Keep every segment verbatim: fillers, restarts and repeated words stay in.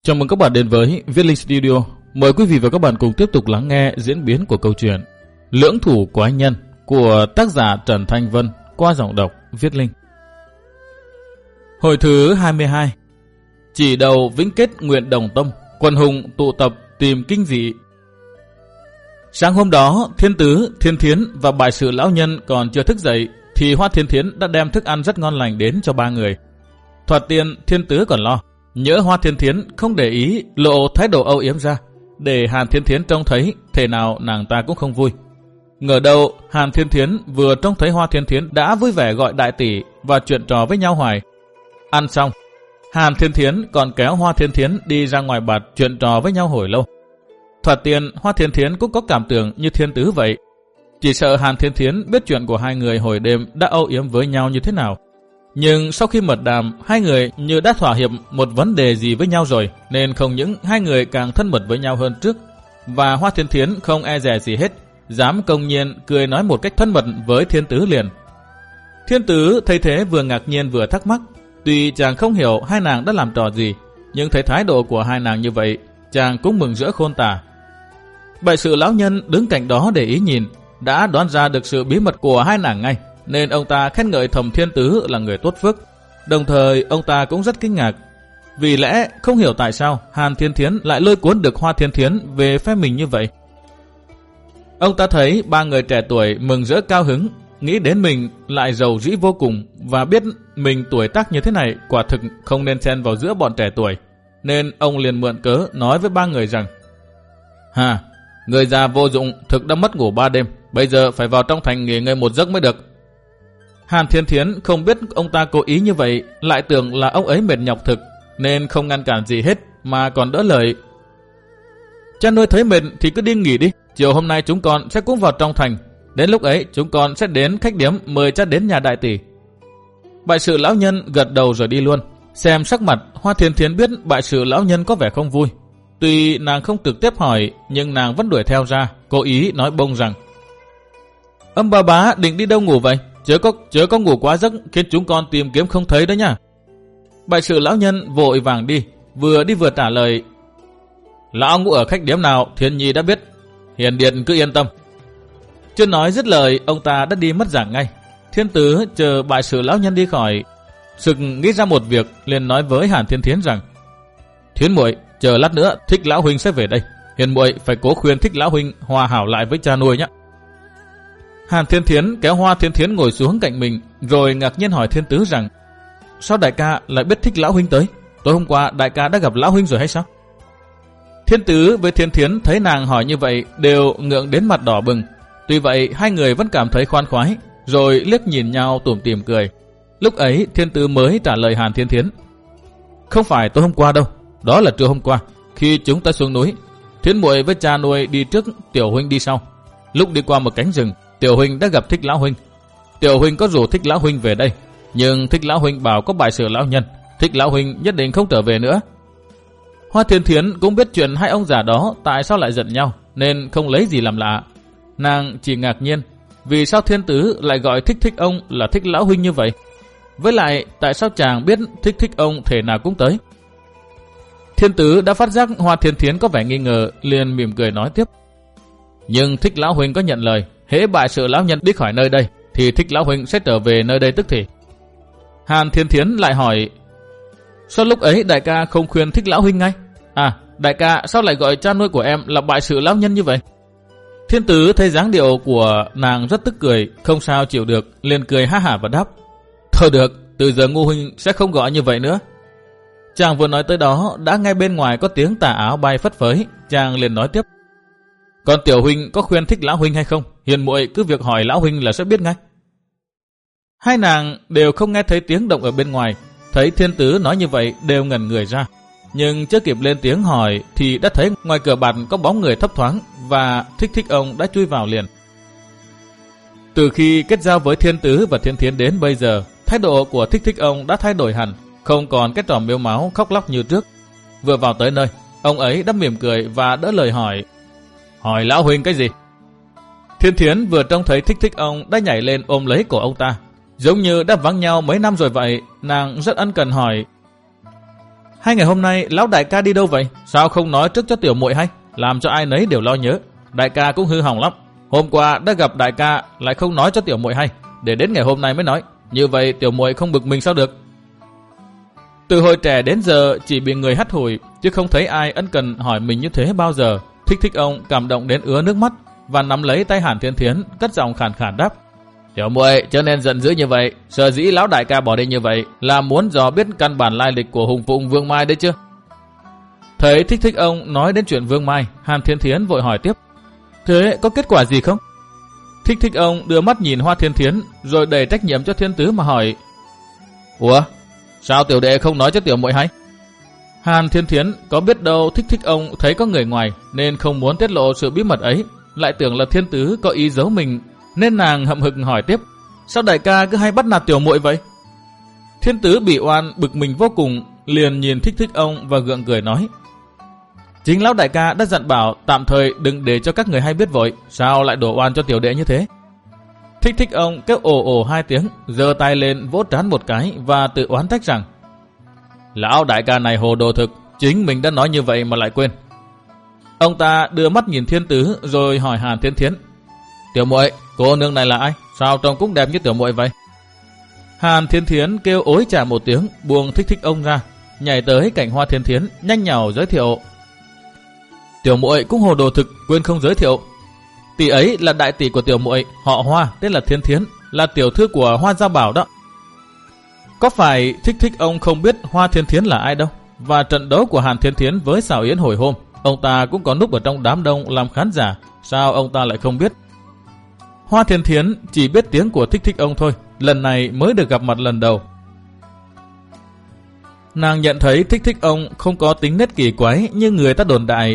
Chào mừng các bạn đến với Viết Linh Studio. Mời quý vị và các bạn cùng tiếp tục lắng nghe diễn biến của câu chuyện Lưỡng Thủ Quái Nhân của tác giả Trần Thanh Vân qua giọng đọc Viết Linh. Hồi thứ hai mươi hai. Chỉ đầu vĩnh kết nguyện đồng tâm, quần hùng tụ tập tìm kinh dị. Sáng hôm đó, Thiên Tứ, Thiên Thiến và Bại Sự Lão Nhân còn chưa thức dậy thì Hoa Thiên Thiến đã đem thức ăn rất ngon lành đến cho ba người. Thoạt tiên, Thiên Tứ còn lo nhỡ Hoa Thiên Thiến không để ý lộ thái độ âu yếm ra, để Hàn Thiên Thiến trông thấy, thể nào nàng ta cũng không vui. Ngờ đâu Hàn Thiên Thiến vừa trông thấy Hoa Thiên Thiến đã vui vẻ gọi đại tỷ và chuyện trò với nhau hoài. Ăn xong, Hàn Thiên Thiến còn kéo Hoa Thiên Thiến đi ra ngoài bạt chuyện trò với nhau hồi lâu. Thoạt tiên, Hoa Thiên Thiến cũng có cảm tưởng như Thiên Tứ vậy, chỉ sợ Hàn Thiên Thiến biết chuyện của hai người hồi đêm đã âu yếm với nhau như thế nào. Nhưng sau khi mật đàm, hai người như đã thỏa hiệp một vấn đề gì với nhau rồi, nên không những hai người càng thân mật với nhau hơn trước, và Hoa Thiên Thiến không e dè gì hết, dám công nhiên cười nói một cách thân mật với Thiên Tứ liền. Thiên Tứ thấy thế vừa ngạc nhiên vừa thắc mắc, tuy chàng không hiểu hai nàng đã làm trò gì, nhưng thấy thái độ của hai nàng như vậy, chàng cũng mừng rỡ khôn tả. Bại Sự Lão Nhân đứng cạnh đó để ý nhìn, đã đoán ra được sự bí mật của hai nàng ngay, nên ông ta khen ngợi thầm Thiên Tứ là người tốt phước. Đồng thời ông ta cũng rất kinh ngạc, vì lẽ không hiểu tại sao Hàn Thiên Thiến lại lôi cuốn được Hoa Thiên Thiến về phe mình như vậy. Ông ta thấy ba người trẻ tuổi mừng rỡ cao hứng, nghĩ đến mình lại giàu dĩ vô cùng, và biết mình tuổi tác như thế này quả thực không nên xen vào giữa bọn trẻ tuổi, nên ông liền mượn cớ nói với ba người rằng: Hà, người già vô dụng thực đã mất ngủ ba đêm, bây giờ phải vào trong thành nghỉ ngơi một giấc mới được. Hàn Thiên Thiến không biết ông ta cố ý như vậy, lại tưởng là ông ấy mệt nhọc thực, nên không ngăn cản gì hết mà còn đỡ lời: Cha nuôi thấy mệt thì cứ đi nghỉ đi, chiều hôm nay chúng con sẽ cũng vào trong thành, đến lúc ấy chúng con sẽ đến khách điếm mời cha đến nhà đại tỷ. Bại Sự Lão Nhân gật đầu rồi đi luôn. Xem sắc mặt, Hoa Thiên Thiến biết Bại Sự Lão Nhân có vẻ không vui, tuy nàng không trực tiếp hỏi, nhưng nàng vẫn đuổi theo ra, cố ý nói bông rằng: Âm bà bá định đi đâu ngủ vậy? Chớ có, chớ có ngủ quá giấc khiến chúng con tìm kiếm không thấy đó nha. Bại Sự Lão Nhân vội vàng đi, vừa đi vừa trả lời: Lão ngủ ở khách điếm nào Thiên Nhi đã biết, hiền điện cứ yên tâm. Chưa nói dứt lời, ông ta đã đi mất dạng ngay. Thiên Tứ chờ Bại Sự Lão Nhân đi khỏi, sực nghĩ ra một việc, liền nói với Hàn Thiên Thiến rằng: Thiến muội, chờ lát nữa Thích Lão huynh sẽ về đây, hiền muội phải cố khuyên Thích Lão huynh hòa hảo lại với cha nuôi nhé. Hàn Thiên Thiến kéo Hoa Thiên Thiến ngồi xuống cạnh mình, rồi ngạc nhiên hỏi Thiên Tứ rằng: Sao đại ca lại biết Thích Lão huynh tới? Tối hôm qua đại ca đã gặp Lão huynh rồi hay sao? Thiên Tứ với Thiên Thiến thấy nàng hỏi như vậy đều ngượng đến mặt đỏ bừng. Tuy vậy hai người vẫn cảm thấy khoan khoái, rồi liếc nhìn nhau tủm tỉm cười. Lúc ấy Thiên Tứ mới trả lời Hàn Thiên Thiến: Không phải tối hôm qua đâu, đó là trưa hôm qua, khi chúng ta xuống núi, Thiến muội với cha nuôi đi trước, tiểu huynh đi sau. Lúc đi qua một cánh rừng, tiểu huynh đã gặp Thích Lão huynh. Tiểu huynh có rủ Thích Lão huynh về đây, nhưng Thích Lão huynh bảo có Bại Sự Lão Nhân, Thích Lão huynh nhất định không trở về nữa. Hoa Thiên Thiến cũng biết chuyện hai ông già đó tại sao lại giận nhau, nên không lấy gì làm lạ. Nàng chỉ ngạc nhiên vì sao Thiên Tứ lại gọi Thích Thích ông là Thích Lão huynh như vậy. Với lại tại sao chàng biết Thích Thích ông thể nào cũng tới. Thiên Tứ đã phát giác Hoa Thiên Thiến có vẻ nghi ngờ, liền mỉm cười nói tiếp: Nhưng Thích Lão huynh có nhận lời, hễ Bại Sự Lão Nhân đi khỏi nơi đây thì Thích Lão huynh sẽ trở về nơi đây tức thì. Hàn Thiên Thiến lại hỏi: Sao lúc ấy đại ca không khuyên Thích Lão huynh ngay? À, đại ca sao lại gọi cha nuôi của em là Bại Sự Lão Nhân như vậy? Thiên Tứ thấy dáng điệu của nàng rất tức cười, không sao chịu được, liền cười ha hả và đáp: Thôi được, từ giờ Ngô huynh sẽ không gọi như vậy nữa. Chàng vừa nói tới đó, đã nghe bên ngoài có tiếng tà áo bay phất phới. Chàng liền nói tiếp: Còn tiểu huynh có khuyên Thích Lão huynh hay không? Hiền muội cứ việc hỏi Lão huynh là sẽ biết ngay. Hai nàng đều không nghe thấy tiếng động ở bên ngoài, thấy Thiên Tứ nói như vậy đều ngẩn người ra, nhưng chưa kịp lên tiếng hỏi thì đã thấy ngoài cửa bạt có bóng người thấp thoáng, và Thích Thích ông đã chui vào liền. Từ khi kết giao với Thiên Tứ và Thiên Thiến đến bây giờ, thái độ của Thích Thích ông đã thay đổi hẳn, không còn cái trò miêu máu khóc lóc như trước. Vừa vào tới nơi, ông ấy đã mỉm cười và đỡ lời hỏi: Hỏi Lão huynh cái gì? Thiên Thiến vừa trông thấy Thích Thích ông đã nhảy lên ôm lấy cổ ông ta, giống như đã vắng nhau mấy năm rồi vậy. Nàng rất ân cần hỏi: Hai ngày hôm nay lão đại ca đi đâu vậy? Sao không nói trước cho tiểu muội hay? Làm cho ai nấy đều lo nhớ. Đại ca cũng hư hỏng lắm. Hôm qua đã gặp đại ca lại không nói cho tiểu muội hay, để đến ngày hôm nay mới nói. Như vậy tiểu muội không bực mình sao được? Từ hồi trẻ đến giờ chỉ bị người hắt hủi, chứ không thấy ai ân cần hỏi mình như thế bao giờ. Thích Thích ông cảm động đến ứa nước mắt và nắm lấy tay Hàn Thiên Thiến, cất giọng khàn khàn đáp: Tiểu muội cho nên giận dữ như vậy, sở dĩ lão đại ca bỏ đi như vậy là muốn dò biết căn bản lai lịch của hùng phụng Vương Mai đấy chứ. Thấy Thích Thích ông nói đến chuyện Vương Mai, Hàn Thiên Thiến vội hỏi tiếp: Thế có kết quả gì không? Thích Thích ông đưa mắt nhìn Hoa Thiên Thiến rồi đầy trách nhiệm cho Thiên Tứ mà hỏi: Ủa, sao tiểu đệ không nói cho tiểu muội hay? Hàn Thiên Thiến có biết đâu Thích Thích ông thấy có người ngoài nên không muốn tiết lộ sự bí mật ấy, lại tưởng là Thiên Tứ có ý giấu mình, nên nàng hậm hực hỏi tiếp: Sao đại ca cứ hay bắt nạt tiểu muội vậy? Thiên Tứ bị oan bực mình vô cùng, liền nhìn Thích Thích ông và gượng cười nói: Chính lão đại ca đã dặn bảo tạm thời đừng để cho các người hay biết vội, sao lại đổ oan cho tiểu đệ như thế? Thích Thích ông kêu ồ ồ hai tiếng, giơ tay lên vỗ trán một cái và tự oán trách rằng: Lão đại ca này hồ đồ thực, chính mình đã nói như vậy mà lại quên. Ông ta đưa mắt nhìn Thiên Tứ rồi hỏi Hàn Thiên Thiến: Tiểu muội, cô nương này là ai? Sao trông cũng đẹp như tiểu muội vậy? Hàn Thiên Thiến kêu ối chà một tiếng, buông Thích Thích ông ra, nhảy tới cạnh Hoa Thiên Thiến, nhanh nhảu giới thiệu: Tiểu muội cũng hồ đồ thực, quên không giới thiệu. Tỷ ấy là đại tỷ của tiểu muội, họ Hoa, tên là Thiên Thiến, là tiểu thư của Hoa Gia Bảo đó. Có phải Thích Thích ông không biết Hoa Thiên Thiến là ai đâu? Và trận đấu của Hàn Thiên Thiến với Sào Yến hồi hôm, ông ta cũng có núp ở trong đám đông làm khán giả, sao ông ta lại không biết? Hoa Thiên Thiến chỉ biết tiếng của Thích Thích ông thôi, lần này mới được gặp mặt lần đầu. Nàng nhận thấy Thích Thích ông không có tính nết kỳ quái như người ta đồn đại,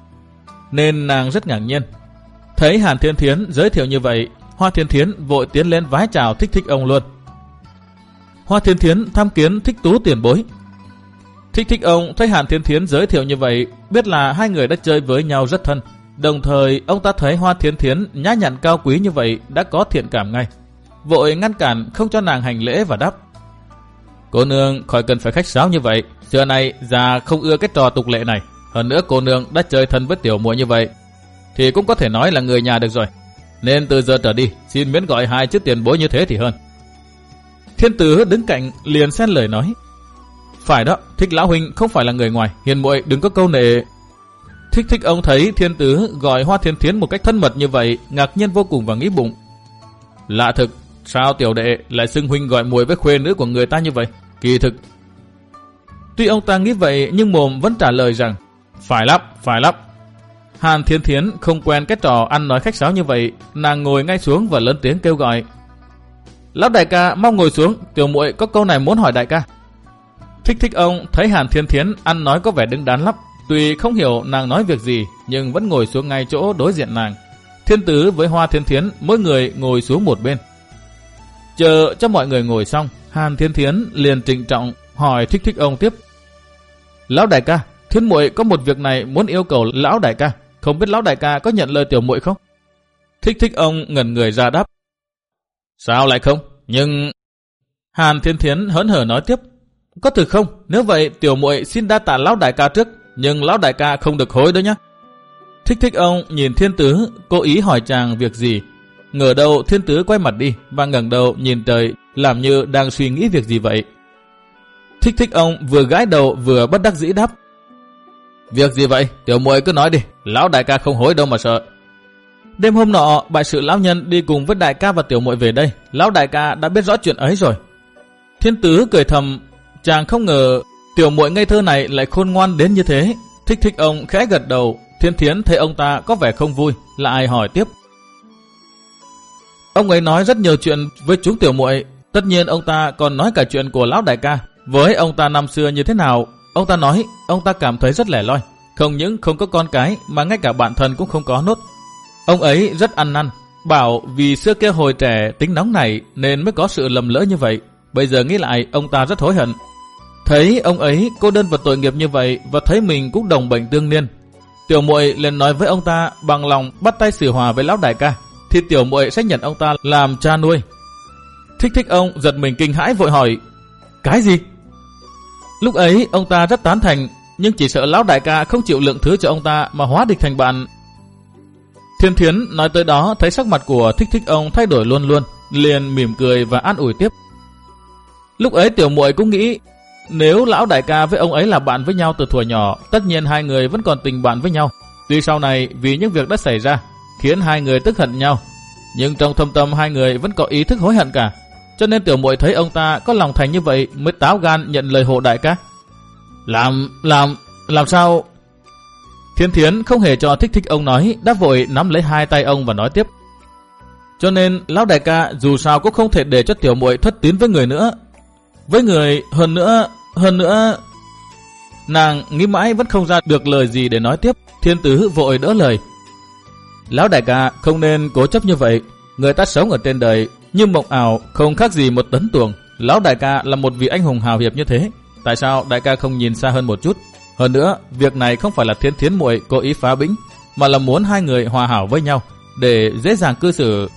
nên nàng rất ngạc nhiên. Thấy Hàn Thiên Thiến giới thiệu như vậy, Hoa Thiên Thiến vội tiến lên vái chào Thích Thích ông luôn. Hoa Thiên Thiến tham kiến Thích Tú tiền bối. Thích Thích ông thấy Hàn Thiên Thiến giới thiệu như vậy, biết là hai người đã chơi với nhau rất thân. Đồng thời ông ta thấy Hoa Thiên Thiến nhã nhặn cao quý như vậy đã có thiện cảm ngay, vội ngăn cản không cho nàng hành lễ và đáp: Cô nương khỏi cần phải khách sáo như vậy, xưa nay già không ưa cái trò tục lệ này. Hơn nữa cô nương đã chơi thân với tiểu muội như vậy thì cũng có thể nói là người nhà được rồi, nên từ giờ trở đi xin miễn gọi hai chữ tiền bối như thế thì hơn. Thiên Tứ đứng cạnh liền xen lời nói: Phải đó, Thích lão huynh không phải là người ngoài, hiền muội đừng có câu nệ. Thích Thích ông thấy Thiên Tứ gọi Hoa Thiên Thiến một cách thân mật như vậy, ngạc nhiên vô cùng và nghĩ bụng: Lạ thực, sao tiểu đệ lại xưng huynh gọi muội với khuê nữ của người ta như vậy? Kỳ thực. Tuy ông ta nghĩ vậy nhưng mồm vẫn trả lời rằng: Phải lắm, phải lắm. Hàn Thiên Thiến không quen cái trò ăn nói khách sáo như vậy, nàng ngồi ngay xuống và lớn tiếng kêu gọi: Lão đại ca mau ngồi xuống, tiểu muội có câu này muốn hỏi đại ca. Thích Thích ông thấy Hàn Thiên Thiến ăn nói có vẻ đứng đắn lắm, tuy không hiểu nàng nói việc gì nhưng vẫn ngồi xuống ngay chỗ đối diện nàng. Thiên Tứ với Hoa Thiên Thiến mỗi người ngồi xuống một bên. Chờ cho mọi người ngồi xong, Hàn Thiên Thiến liền trịnh trọng hỏi Thích Thích ông tiếp: Lão đại ca, Thiên muội có một việc này muốn yêu cầu lão đại ca, không biết lão đại ca có nhận lời tiểu muội không? Thích Thích ông ngẩn người ra đáp: Sao lại không? Nhưng... Hàn Thiên Thiến hớn hở nói tiếp: Có thực không? Nếu vậy tiểu muội xin đa tạ lão đại ca trước, nhưng lão đại ca không được hối đó nhé. Thích Thích ông nhìn Thiên Tứ, cố ý hỏi chàng việc gì. Ngờ đâu Thiên Tứ quay mặt đi và ngẩng đầu nhìn trời, làm như đang suy nghĩ việc gì vậy. Thích Thích ông vừa gãi đầu vừa bất đắc dĩ đáp: Việc gì vậy? Tiểu muội cứ nói đi, lão đại ca không hối đâu mà sợ. Đêm hôm nọ, bại sự lão nhân đi cùng với đại ca và tiểu muội về đây, lão đại ca đã biết rõ chuyện ấy rồi. Thiên Tứ cười thầm, chàng không ngờ tiểu muội ngây thơ này lại khôn ngoan đến như thế. Thích Thích ông khẽ gật đầu. Thiên Thiến thấy ông ta có vẻ không vui, lại hỏi tiếp: Ông ấy nói rất nhiều chuyện với chúng tiểu muội, tất nhiên ông ta còn nói cả chuyện của lão đại ca với ông ta năm xưa như thế nào. Ông ta nói ông ta cảm thấy rất lẻ loi, không những không có con cái mà ngay cả bạn thân cũng không có nốt. Ông ấy rất ăn năn, bảo vì xưa kia hồi trẻ tính nóng này nên mới có sự lầm lỡ như vậy. Bây giờ nghĩ lại ông ta rất hối hận. Thấy ông ấy cô đơn và tội nghiệp như vậy và thấy mình cũng đồng bệnh tương niên, tiểu muội liền nói với ông ta bằng lòng bắt tay xử hòa với lão đại ca, thì tiểu muội sẽ nhận ông ta làm cha nuôi. Thích Thích ông giật mình kinh hãi vội hỏi: Cái gì? Lúc ấy ông ta rất tán thành, nhưng chỉ sợ lão đại ca không chịu lượng thứ cho ông ta mà hóa địch thành bạn. Thiên Thiến nói tới đó thấy sắc mặt của Thích Thích ông thay đổi luôn luôn, liền mỉm cười và an ủi tiếp. Lúc ấy tiểu muội cũng nghĩ, nếu lão đại ca với ông ấy là bạn với nhau từ thuở nhỏ, tất nhiên hai người vẫn còn tình bạn với nhau. Tuy sau này vì những việc đã xảy ra khiến hai người tức hận nhau, nhưng trong thâm tâm hai người vẫn có ý thức hối hận cả. Cho nên tiểu muội thấy ông ta có lòng thành như vậy mới táo gan nhận lời hộ đại ca. Làm, làm, làm sao? Thiên Thiến không hề cho Thích Thích ông nói, đã vội nắm lấy hai tay ông và nói tiếp. Cho nên lão đại ca dù sao cũng không thể để cho tiểu muội thất tín với người nữa. Với người, hơn nữa, hơn nữa... Nàng nghĩ mãi vẫn không ra được lời gì để nói tiếp. Thiên Tứ vội đỡ lời. Lão đại ca không nên cố chấp như vậy. Người ta sống ở trên đời như mộng ảo, không khác gì một tấn tuồng. Lão đại ca là một vị anh hùng hào hiệp như thế, tại sao đại ca không nhìn xa hơn một chút? Hơn nữa, việc này không phải là Thiên Thiến muội cố ý phá bĩnh, mà là muốn hai người hòa hảo với nhau để dễ dàng cư xử.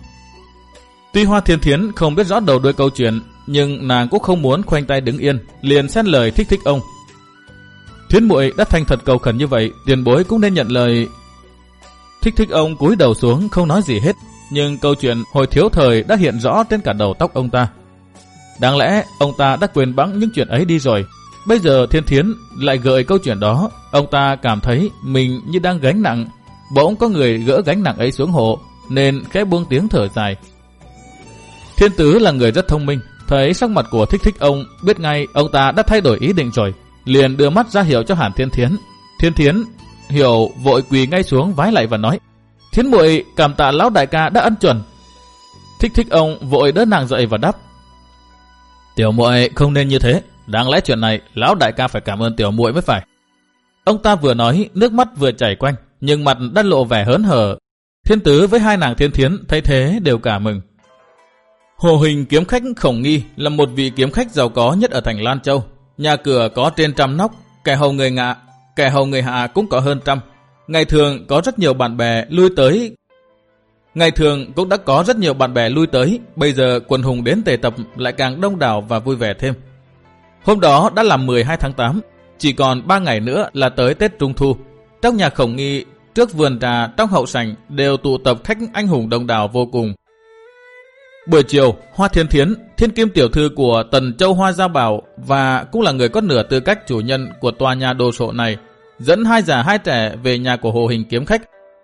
Tuy Hoa Thiên Thiến không biết rõ đầu đuôi câu chuyện, nhưng nàng cũng không muốn khoanh tay đứng yên, liền xen lời Thích Thích ông. Thiến muội đã thành thật cầu khẩn như vậy, tiền bối cũng nên nhận lời. Thích Thích ông cúi đầu xuống không nói gì hết, nhưng câu chuyện hồi thiếu thời đã hiện rõ trên cả đầu tóc ông ta. Đáng lẽ ông ta đã quên bẵng những chuyện ấy đi rồi. Bây giờ Thiên Thiến lại gợi câu chuyện đó, ông ta cảm thấy mình như đang gánh nặng. Bỗng có người gỡ gánh nặng ấy xuống hộ, nên khẽ buông tiếng thở dài. Thiên Tứ là người rất thông minh, thấy sắc mặt của Thích Thích ông, biết ngay ông ta đã thay đổi ý định rồi, liền đưa mắt ra hiệu cho Hàn Thiên Thiến. Thiên Thiến hiểu vội quỳ ngay xuống vái lại và nói: Thiến muội cảm tạ lão đại ca đã ân chuẩn. Thích Thích ông vội đỡ nàng dậy và đáp: Tiểu muội không nên như thế, đáng lẽ chuyện này lão đại ca phải cảm ơn tiểu muội mới phải. Ông ta vừa nói, nước mắt vừa chảy quanh, nhưng mặt đã lộ vẻ hớn hở. Thiên Tứ với hai nàng Thiên Thiến thấy thế đều cả mừng. Hồ Huỳnh kiếm khách Khổng Nghi là một vị kiếm khách giàu có nhất ở thành Lan Châu. Nhà cửa có trên trăm nóc, kẻ hầu người ngạ, kẻ hầu người hạ cũng có hơn trăm. Ngày thường có rất nhiều bạn bè lui tới. Ngày thường cũng đã có rất nhiều bạn bè lui tới, bây giờ quần hùng đến tề tập lại càng đông đảo và vui vẻ thêm. Hôm đó đã là mười hai tháng tám, chỉ còn ba ngày nữa là tới Tết Trung Thu. Trong nhà Khổng Nghi, trước vườn trà, trong hậu sảnh đều tụ tập khách anh hùng đông đảo vô cùng. Buổi chiều, Hoa Thiên Thiến, thiên kim tiểu thư của Tần Châu Hoa Gia Bảo và cũng là người có nửa tư cách chủ nhân của tòa nhà đồ sộ này, dẫn hai già hai trẻ về nhà của Hồ Huỳnh kiếm khách.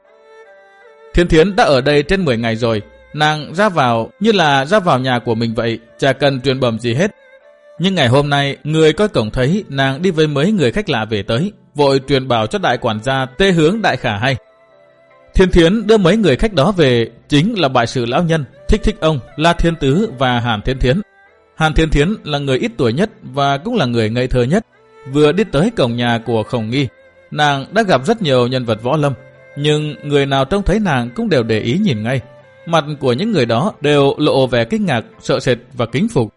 Thiên Thiến đã ở đây trên mười ngày rồi, nàng ra vào như là ra vào nhà của mình vậy, chả cần truyền bẩm gì hết. Nhưng ngày hôm nay, người coi cổng thấy nàng đi với mấy người khách lạ về tới, vội truyền bảo cho đại quản gia Tê Hướng Đại Khả hay. Thiên Thiến đưa mấy người khách đó về chính là bại sự lão nhân, Thích Thích ông, La Thiên Tứ và Hàn Thiên Thiến. Hàn Thiên Thiến là người ít tuổi nhất và cũng là người ngây thơ nhất. Vừa đi tới cổng nhà của Khổng Nghi, nàng đã gặp rất nhiều nhân vật võ lâm, nhưng người nào trông thấy nàng cũng đều để ý nhìn ngay. Mặt của những người đó đều lộ vẻ kinh ngạc, sợ sệt và kính phục.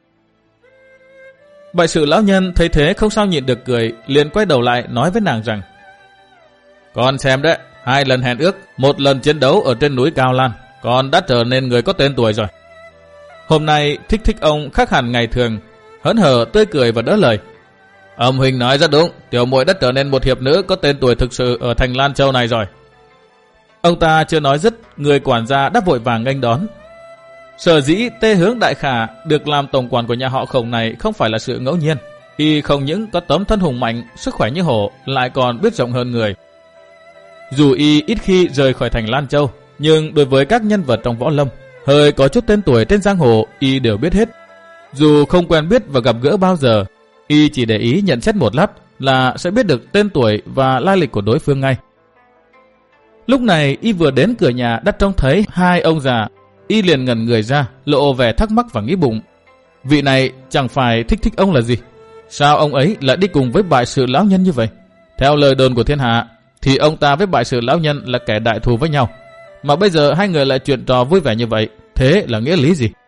Bại sự lão nhân thấy thế không sao nhịn được cười, liền quay đầu lại nói với nàng rằng: Con xem đấy, hai lần hẹn ước, một lần chiến đấu ở trên núi Cao Lan, con đã trở nên người có tên tuổi rồi. Hôm nay Thích Thích ông khác hẳn ngày thường, hớn hở tươi cười và đỡ lời: Ông Huỳnh nói rất đúng, tiểu muội đã trở nên một hiệp nữ có tên tuổi thực sự ở thành Lan Châu này rồi. Ông ta chưa nói dứt, người quản gia đã vội vàng nghênh đón. Sở dĩ Tê Hướng Đại Khả được làm tổng quản của nhà họ Khổng này không phải là sự ngẫu nhiên. Y không những có tấm thân hùng mạnh, sức khỏe như hổ, lại còn biết rộng hơn người. Dù y ít khi rời khỏi thành Lan Châu, nhưng đối với các nhân vật trong võ lâm, hơi có chút tên tuổi trên giang hồ, y đều biết hết. Dù không quen biết và gặp gỡ bao giờ, y chỉ để ý nhận xét một lát là sẽ biết được tên tuổi và lai lịch của đối phương ngay. Lúc này y vừa đến cửa nhà đã trông thấy hai ông già, y liền ngẩn người ra, lộ vẻ thắc mắc và nghĩ bụng: vị này chẳng phải Thích Thích ông là gì? Sao ông ấy lại đi cùng với bại sự lão nhân như vậy? Theo lời đồn của thiên hạ thì ông ta với bại sự lão nhân là kẻ đại thù với nhau, mà bây giờ hai người lại chuyện trò vui vẻ như vậy, thế là nghĩa lý gì?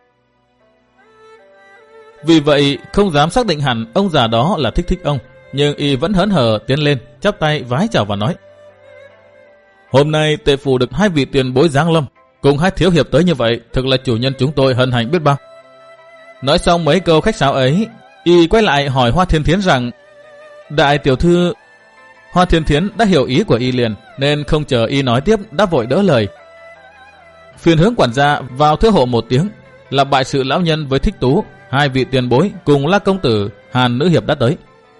Vì vậy không dám xác định hẳn ông già đó là Thích Thích ông, nhưng y vẫn hớn hở tiến lên, chắp tay vái chào và nói: Hôm nay tề phủ được hai vị tiền bối giáng lâm, cùng hai thiếu hiệp tới như vậy, thực là chủ nhân chúng tôi hân hạnh biết bao. Nói xong mấy câu khách sáo ấy, Y quay lại hỏi Hoa Thiên Thiến rằng: Đại tiểu thư... Hoa Thiên Thiến đã hiểu ý của Y liền, nên không chờ Y nói tiếp đã vội đỡ lời. Phiền hướng quản gia vào thưa hộ một tiếng, là bại sự lão nhân với Thích Tú, hai vị tiền bối cùng La công tử, Hàn nữ hiệp đã tới.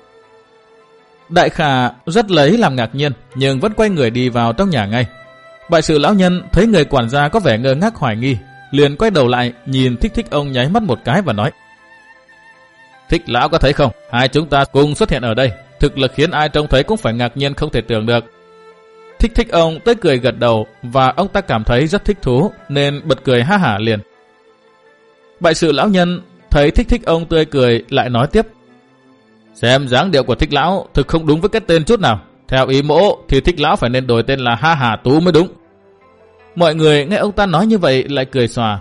Đại Khả rất lấy làm ngạc nhiên, nhưng vẫn quay người đi vào trong nhà ngay. Bại sự lão nhân thấy người quản gia có vẻ ngơ ngác hoài nghi, liền quay đầu lại nhìn Thích Thích ông nháy mắt một cái và nói: Thích lão có thấy không, hai chúng ta cùng xuất hiện ở đây, thực lực khiến ai trông thấy cũng phải ngạc nhiên không thể tưởng được. Thích Thích ông tới cười gật đầu, và ông ta cảm thấy rất thích thú nên bật cười ha hả liền. Bại sự lão nhân thấy Thích Thích ông tươi cười lại nói tiếp: Xem dáng điệu của Thích lão thực không đúng với cái tên chút nào. Theo ý mỗ thì Thích lão phải nên đổi tên là Ha Hà Tú mới đúng. Mọi người nghe ông ta nói như vậy lại cười xòa.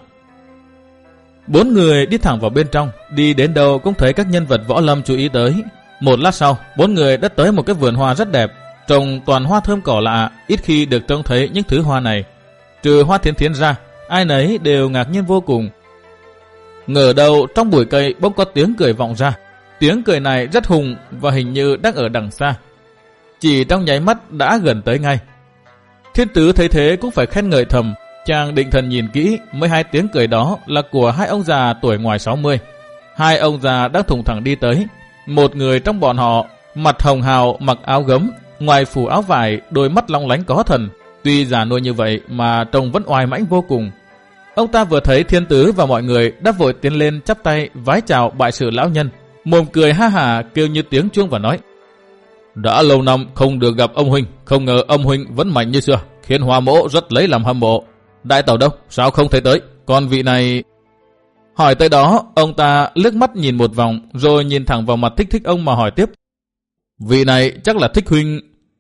Bốn người đi thẳng vào bên trong, đi đến đâu cũng thấy các nhân vật võ lâm chú ý tới. Một lát sau, bốn người đã tới một cái vườn hoa rất đẹp, trồng toàn hoa thơm cỏ lạ, ít khi được trông thấy những thứ hoa này. Trừ Hoa Thiên Thiến ra, ai nấy đều ngạc nhiên vô cùng. Ngờ đâu trong bụi cây bỗng có tiếng cười vọng ra. Tiếng cười này rất hùng và hình như đang ở đằng xa. Chỉ trong nháy mắt đã gần tới ngay. Thiên Tứ thấy thế cũng phải khen ngợi thầm. Chàng định thần nhìn kỹ, mới hai tiếng cười đó là của hai ông già tuổi ngoài sáu mươi. Hai ông già đang thùng thẳng đi tới. Một người trong bọn họ mặt hồng hào, mặc áo gấm, ngoài phủ áo vải, đôi mắt long lánh có thần. Tuy già nua như vậy mà trông vẫn oai mãnh vô cùng. Ông ta vừa thấy Thiên Tứ và mọi người đã vội tiến lên chắp tay vái chào bại sự lão nhân, mồm cười ha hả kêu như tiếng chuông và nói: Đã lâu năm không được gặp ông huynh, không ngờ ông huynh vẫn mạnh như xưa, khiến Hoa mỗ rất lấy làm hâm mộ. Đại tẩu đâu, sao không thấy tới? Còn vị này... Hỏi tới đó, ông ta liếc mắt nhìn một vòng, rồi nhìn thẳng vào mặt Thích Thích ông mà hỏi tiếp: Vị này chắc là Thích huynh.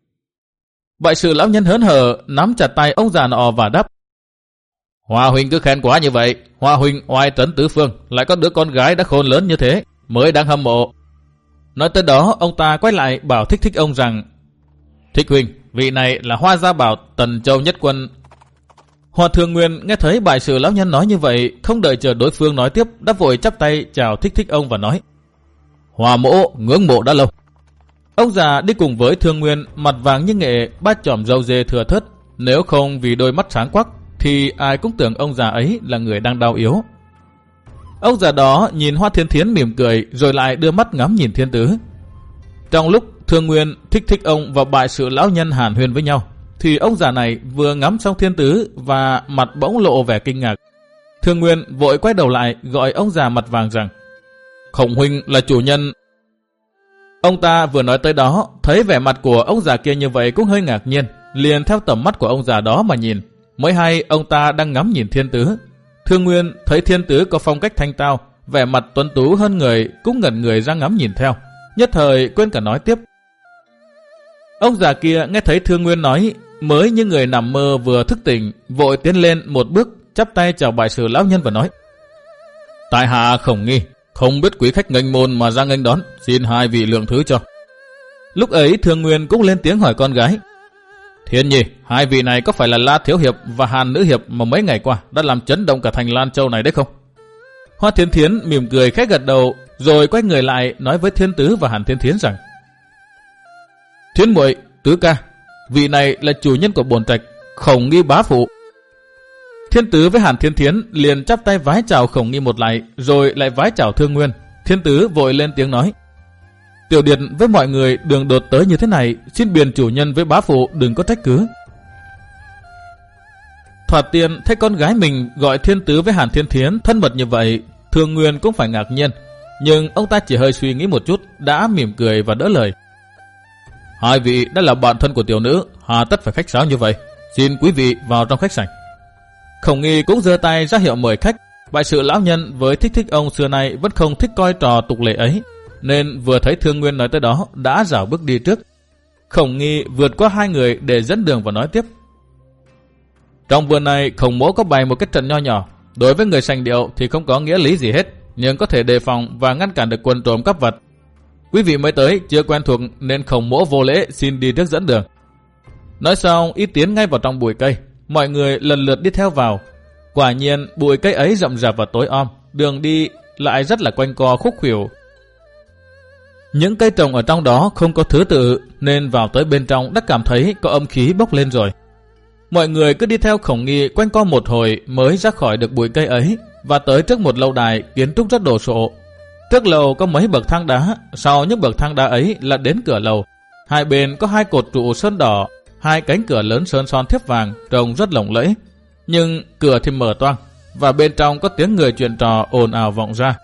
Bại sự lão nhân hớn hở nắm chặt tay ông già nọ và đáp: Hoa huynh cứ khen quá như vậy, Hoa huynh oai trấn tứ phương, lại có đứa con gái đã khôn lớn như thế, mới đang hâm mộ. Nói tới đó, ông ta quay lại bảo Thích Thích ông rằng: Thích huynh, vị này là Hoa gia bảo Tần Châu nhất quân. Hoa Thương Nguyên nghe thấy bại sự lão nhân nói như vậy, không đợi chờ đối phương nói tiếp, đã vội chắp tay chào Thích Thích ông và nói: Hoa mỗ ngưỡng mộ đã lâu. Ông già đi cùng với Thương Nguyên, mặt vàng như nghệ, ba chòm râu dê thừa thớt, nếu không vì đôi mắt sáng quắc thì ai cũng tưởng ông già ấy là người đang đau yếu. Ông già đó nhìn Hoa Thiên Thiến mỉm cười, rồi lại đưa mắt ngắm nhìn Thiên Tứ. Trong lúc Thương Nguyên, Thích Thích ông và bại sự lão nhân hàn huyên với nhau, thì ông già này vừa ngắm xong Thiên Tứ và mặt bỗng lộ vẻ kinh ngạc. Thương Nguyên vội quay đầu lại gọi ông già mặt vàng rằng: Khổng huynh là chủ nhân. Ông ta vừa nói tới đó, thấy vẻ mặt của ông già kia như vậy cũng hơi ngạc nhiên, liền theo tầm mắt của ông già đó mà nhìn. Mới hay ông ta đang ngắm nhìn Thiên Tứ. Thương Nguyên thấy Thiên Tứ có phong cách thanh tao, vẻ mặt tuấn tú hơn người, cũng ngẩn người ra ngắm nhìn theo, nhất thời quên cả nói tiếp. Ông già kia nghe thấy Thương Nguyên nói, mới như người nằm mơ vừa thức tỉnh, vội tiến lên một bước, chắp tay chào bại sự lão nhân và nói: Tại hạ Khổng Nghi, không biết quý khách nghênh môn mà ra nghênh đón, xin hai vị lượng thứ cho. Lúc ấy Thương Nguyên cũng lên tiếng hỏi con gái: Thiên Nhi, hai vị này có phải là La Thiếu Hiệp và Hàn Nữ Hiệp mà mấy ngày qua đã làm chấn động cả thành Lan Châu này đấy không? Hoa Thiên Thiến mỉm cười khẽ gật đầu, rồi quay người lại nói với Thiên Tứ và Hàn Thiên Thiến rằng: Thiên muội, Tứ ca, vị này là chủ nhân của bổn trạch, Khổng Nghi bá phụ. Thiên Tứ với Hàn Thiên Thiến liền chắp tay vái chào Khổng Nghi một lại, rồi lại vái chào Thương Nguyên. Thiên Tứ vội lên tiếng nói: Tiểu điệt với mọi người đường đột tới như thế này, xin biền chủ nhân với bá phụ đừng có trách cứ. Thoạt tiên thấy con gái mình gọi Thiên Tứ với Hàn Thiên Thiến thân mật như vậy, Thương Nguyên cũng phải ngạc nhiên, nhưng ông ta chỉ hơi suy nghĩ một chút, đã mỉm cười và đỡ lời: Hai vị đã là bạn thân của tiểu nữ, hà tất phải khách sáo như vậy, xin quý vị vào trong khách sảnh. Khổng Nghi cũng giơ tay ra hiệu mời khách. Bại sự lão nhân với Thích Thích ông xưa nay vẫn không thích coi trò tục lệ ấy, nên vừa thấy Thương Nguyên nói tới đó đã rảo bước đi trước. Khổng Nghi vượt qua hai người để dẫn đường và nói tiếp: Trong vườn này Khổng mỗ có bày một cái trận nho nhỏ, đối với người sành điệu thì không có nghĩa lý gì hết, nhưng có thể đề phòng và ngăn cản được quân trộm cắp vật. Quý vị mới tới chưa quen thuộc nên Khổng mỗ vô lễ xin đi trước dẫn đường. Nói xong y tiến ngay vào trong bụi cây, mọi người lần lượt đi theo vào. Quả nhiên bụi cây ấy rậm rạp và tối om, đường đi lại rất là quanh co khúc khuỷu. Những cây trồng ở trong đó không có thứ tự nên vào tới bên trong đã cảm thấy có âm khí bốc lên rồi. Mọi người cứ đi theo Khổng Nghi quanh co một hồi mới ra khỏi được bụi cây ấy và tới trước một lâu đài kiến trúc rất đồ sộ. Trước lầu có mấy bậc thang đá, sau những bậc thang đá ấy là đến cửa lầu. Hai bên có hai cột trụ sơn đỏ, hai cánh cửa lớn sơn son thiếp vàng trông rất lộng lẫy. Nhưng cửa thì mở toang và bên trong có tiếng người chuyện trò ồn ào vọng ra.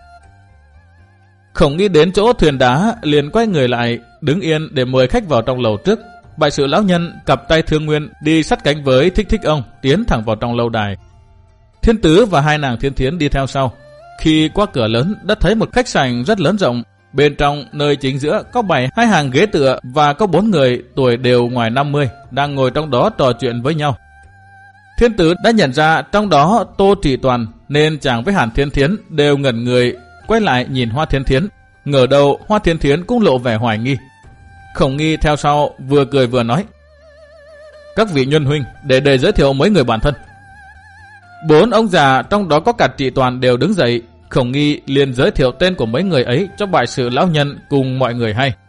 Khổng Nghi đến chỗ thuyền đá liền quay người lại, đứng yên để mời khách vào trong lầu trước. Bại sự lão nhân cặp tay Thương Nguyên đi sát cánh với Thích Thích Ông tiến thẳng vào trong lâu đài. Thiên Tứ và hai nàng Thiên Thiến đi theo sau. Khi qua cửa lớn đã thấy một khách sảnh rất lớn rộng. Bên trong nơi chính giữa có bày hai hàng ghế tựa và có bốn người tuổi đều ngoài năm mươi đang ngồi trong đó trò chuyện với nhau. Thiên Tứ đã nhận ra trong đó Tô Trị Toàn nên chàng với Hàn Thiên Thiến đều ngẩn người quay lại nhìn Hoa Thiên Thiến. Ngờ đâu Hoa Thiên Thiến cũng lộ vẻ hoài nghi. Khổng Nghi theo sau vừa cười vừa nói: các vị nhân huynh, để để giới thiệu mấy người bản thân. Bốn ông già trong đó có cả Trị Toàn đều đứng dậy. Khổng Nghi liền giới thiệu tên của mấy người ấy cho bại sự lão nhân cùng mọi người hay.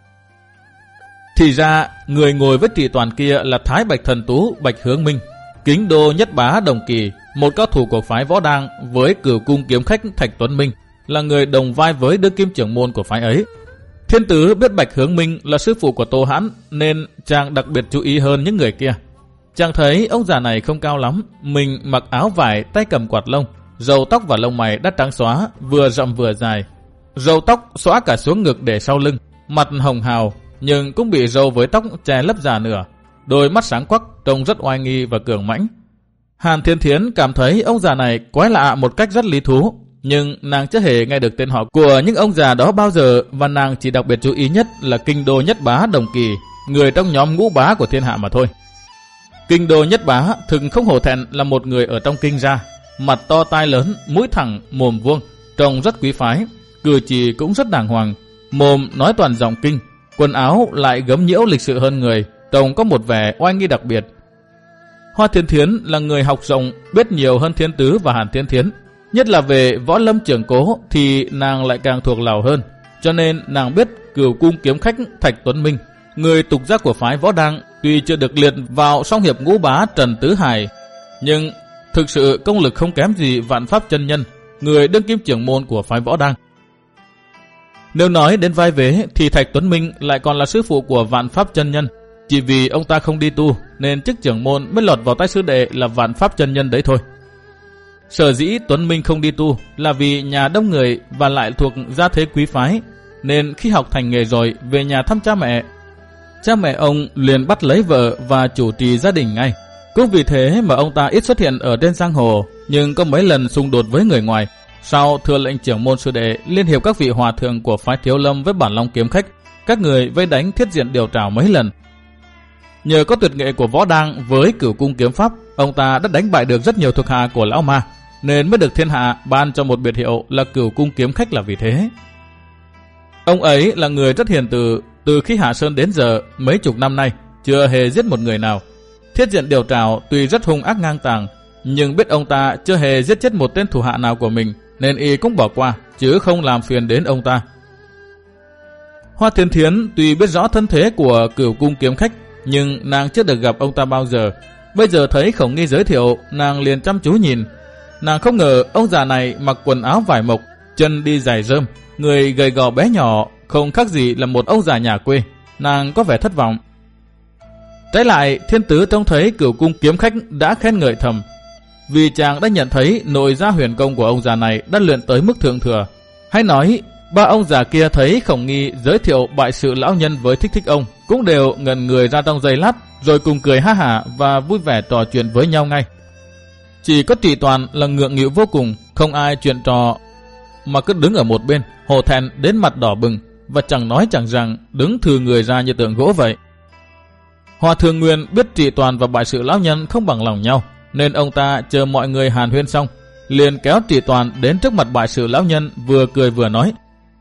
Thì ra người ngồi với Trị Toàn kia là Thái Bạch Thần Tú Bạch Hướng Minh, Kính Đô Nhất Bá Đồng Kỳ, một cao thủ của phái Võ Đang, với Cửu Cung kiếm khách Thạch Tuấn Minh là người đồng vai với đương kim trưởng môn của phái ấy. Thiên Tứ biết Bạch Hướng Minh là sư phụ của Tô Hãn nên chàng đặc biệt chú ý hơn những người kia. Chàng thấy ông già này không cao lắm, mình mặc áo vải, tay cầm quạt lông, râu tóc và lông mày đã trắng xóa, vừa rậm vừa dài. Râu tóc xóa cả xuống ngực để sau lưng, mặt hồng hào nhưng cũng bị râu với tóc che lấp già nửa. Đôi mắt sáng quắc, trông rất oai nghi và cường mãnh. Hàn Thiên Thiến cảm thấy ông già này quái lạ một cách rất lý thú, nhưng nàng chưa hề nghe được tên họ của những ông già đó bao giờ, và nàng chỉ đặc biệt chú ý nhất là Kinh Đô Nhất Bá Đồng Kỳ, người trong nhóm ngũ bá của thiên hạ mà thôi. Kinh Đô Nhất Bá thực không hổ thẹn là một người ở trong kinh gia, mặt to tai lớn, mũi thẳng, mồm vuông, trông rất quý phái, cử chỉ cũng rất đàng hoàng, mồm nói toàn giọng kinh, quần áo lại gấm nhiễu lịch sự hơn người, trông có một vẻ oai nghi đặc biệt. Hoa Thiên Thiến là người học rộng, biết nhiều hơn Thiên Tứ và Hàn Thiên Thiến, nhất là về võ lâm trưởng cố thì nàng lại càng thuộc lào hơn, cho nên nàng biết Cửu Cung kiếm khách Thạch Tuấn Minh, người tục giác của phái Võ Đang, tuy chưa được liệt vào song hiệp ngũ bá Trần Tứ Hải, nhưng thực sự công lực không kém gì Vạn Pháp chân nhân, người đương kim trưởng môn của phái Võ Đang. Nếu nói đến vai vế thì Thạch Tuấn Minh lại còn là sư phụ của Vạn Pháp chân nhân, chỉ vì ông ta không đi tu nên chức trưởng môn mới lọt vào tay sư đệ là Vạn Pháp chân nhân đấy thôi. Sở dĩ Tuấn Minh không đi tu là vì nhà đông người và lại thuộc gia thế quý phái, nên khi học thành nghề rồi về nhà thăm cha mẹ, cha mẹ ông liền bắt lấy vợ và chủ trì gia đình ngay. Cũng vì thế mà ông ta ít xuất hiện ở trên giang hồ, nhưng có mấy lần xung đột với người ngoài. Sau thừa lệnh trưởng môn sư đệ liên hiệp các vị hòa thượng của phái Thiếu Lâm với Bản Long kiếm khách, các người vây đánh Thiết Diện Điều Trảo mấy lần. Nhờ có tuyệt nghệ của Võ Đang với Cửu Cung kiếm pháp, ông ta đã đánh bại được rất nhiều thuộc hạ của lão ma, nên mới được thiên hạ ban cho một biệt hiệu là Cửu Cung kiếm khách là vì thế. Ông ấy là người rất hiền từ, từ khi hạ sơn đến giờ mấy chục năm nay chưa hề giết một người nào. Thiết Diện Điều Trảo tuy rất hung ác ngang tàng, nhưng biết ông ta chưa hề giết chết một tên thủ hạ nào của mình, nên y cũng bỏ qua chứ không làm phiền đến ông ta. Hoa Thiên Thiến tuy biết rõ thân thế của Cửu Cung kiếm khách, nhưng nàng chưa được gặp ông ta bao giờ. Bây giờ thấy Khổng Nghi giới thiệu, nàng liền chăm chú nhìn. Nàng không ngờ ông già này mặc quần áo vải mộc, chân đi giày rơm, người gầy gò bé nhỏ, không khác gì là một ông già nhà quê. Nàng có vẻ thất vọng. Trái lại, Thiên Tứ trông thấy Cửu Cung kiếm khách đã khen ngợi thầm, vì chàng đã nhận thấy nội gia huyền công của ông già này đã luyện tới mức thượng thừa. Hay nói, ba ông già kia thấy Khổng Nghi giới thiệu bại sự lão nhân với Thích Thích Ông cũng đều ngẩn người ra trong giây lát, rồi cùng cười ha hả và vui vẻ trò chuyện với nhau ngay. Chỉ có Trị Toàn là ngượng nghịu vô cùng, không ai chuyện trò mà cứ đứng ở một bên, hổ thẹn đến mặt đỏ bừng và chẳng nói chẳng rằng, đứng thừ người ra như tượng gỗ vậy. Hòa Thượng Nguyên biết Trị Toàn và bại sự lão nhân không bằng lòng nhau, nên ông ta chờ mọi người hàn huyên xong, liền kéo Trị Toàn đến trước mặt bại sự lão nhân, vừa cười vừa nói: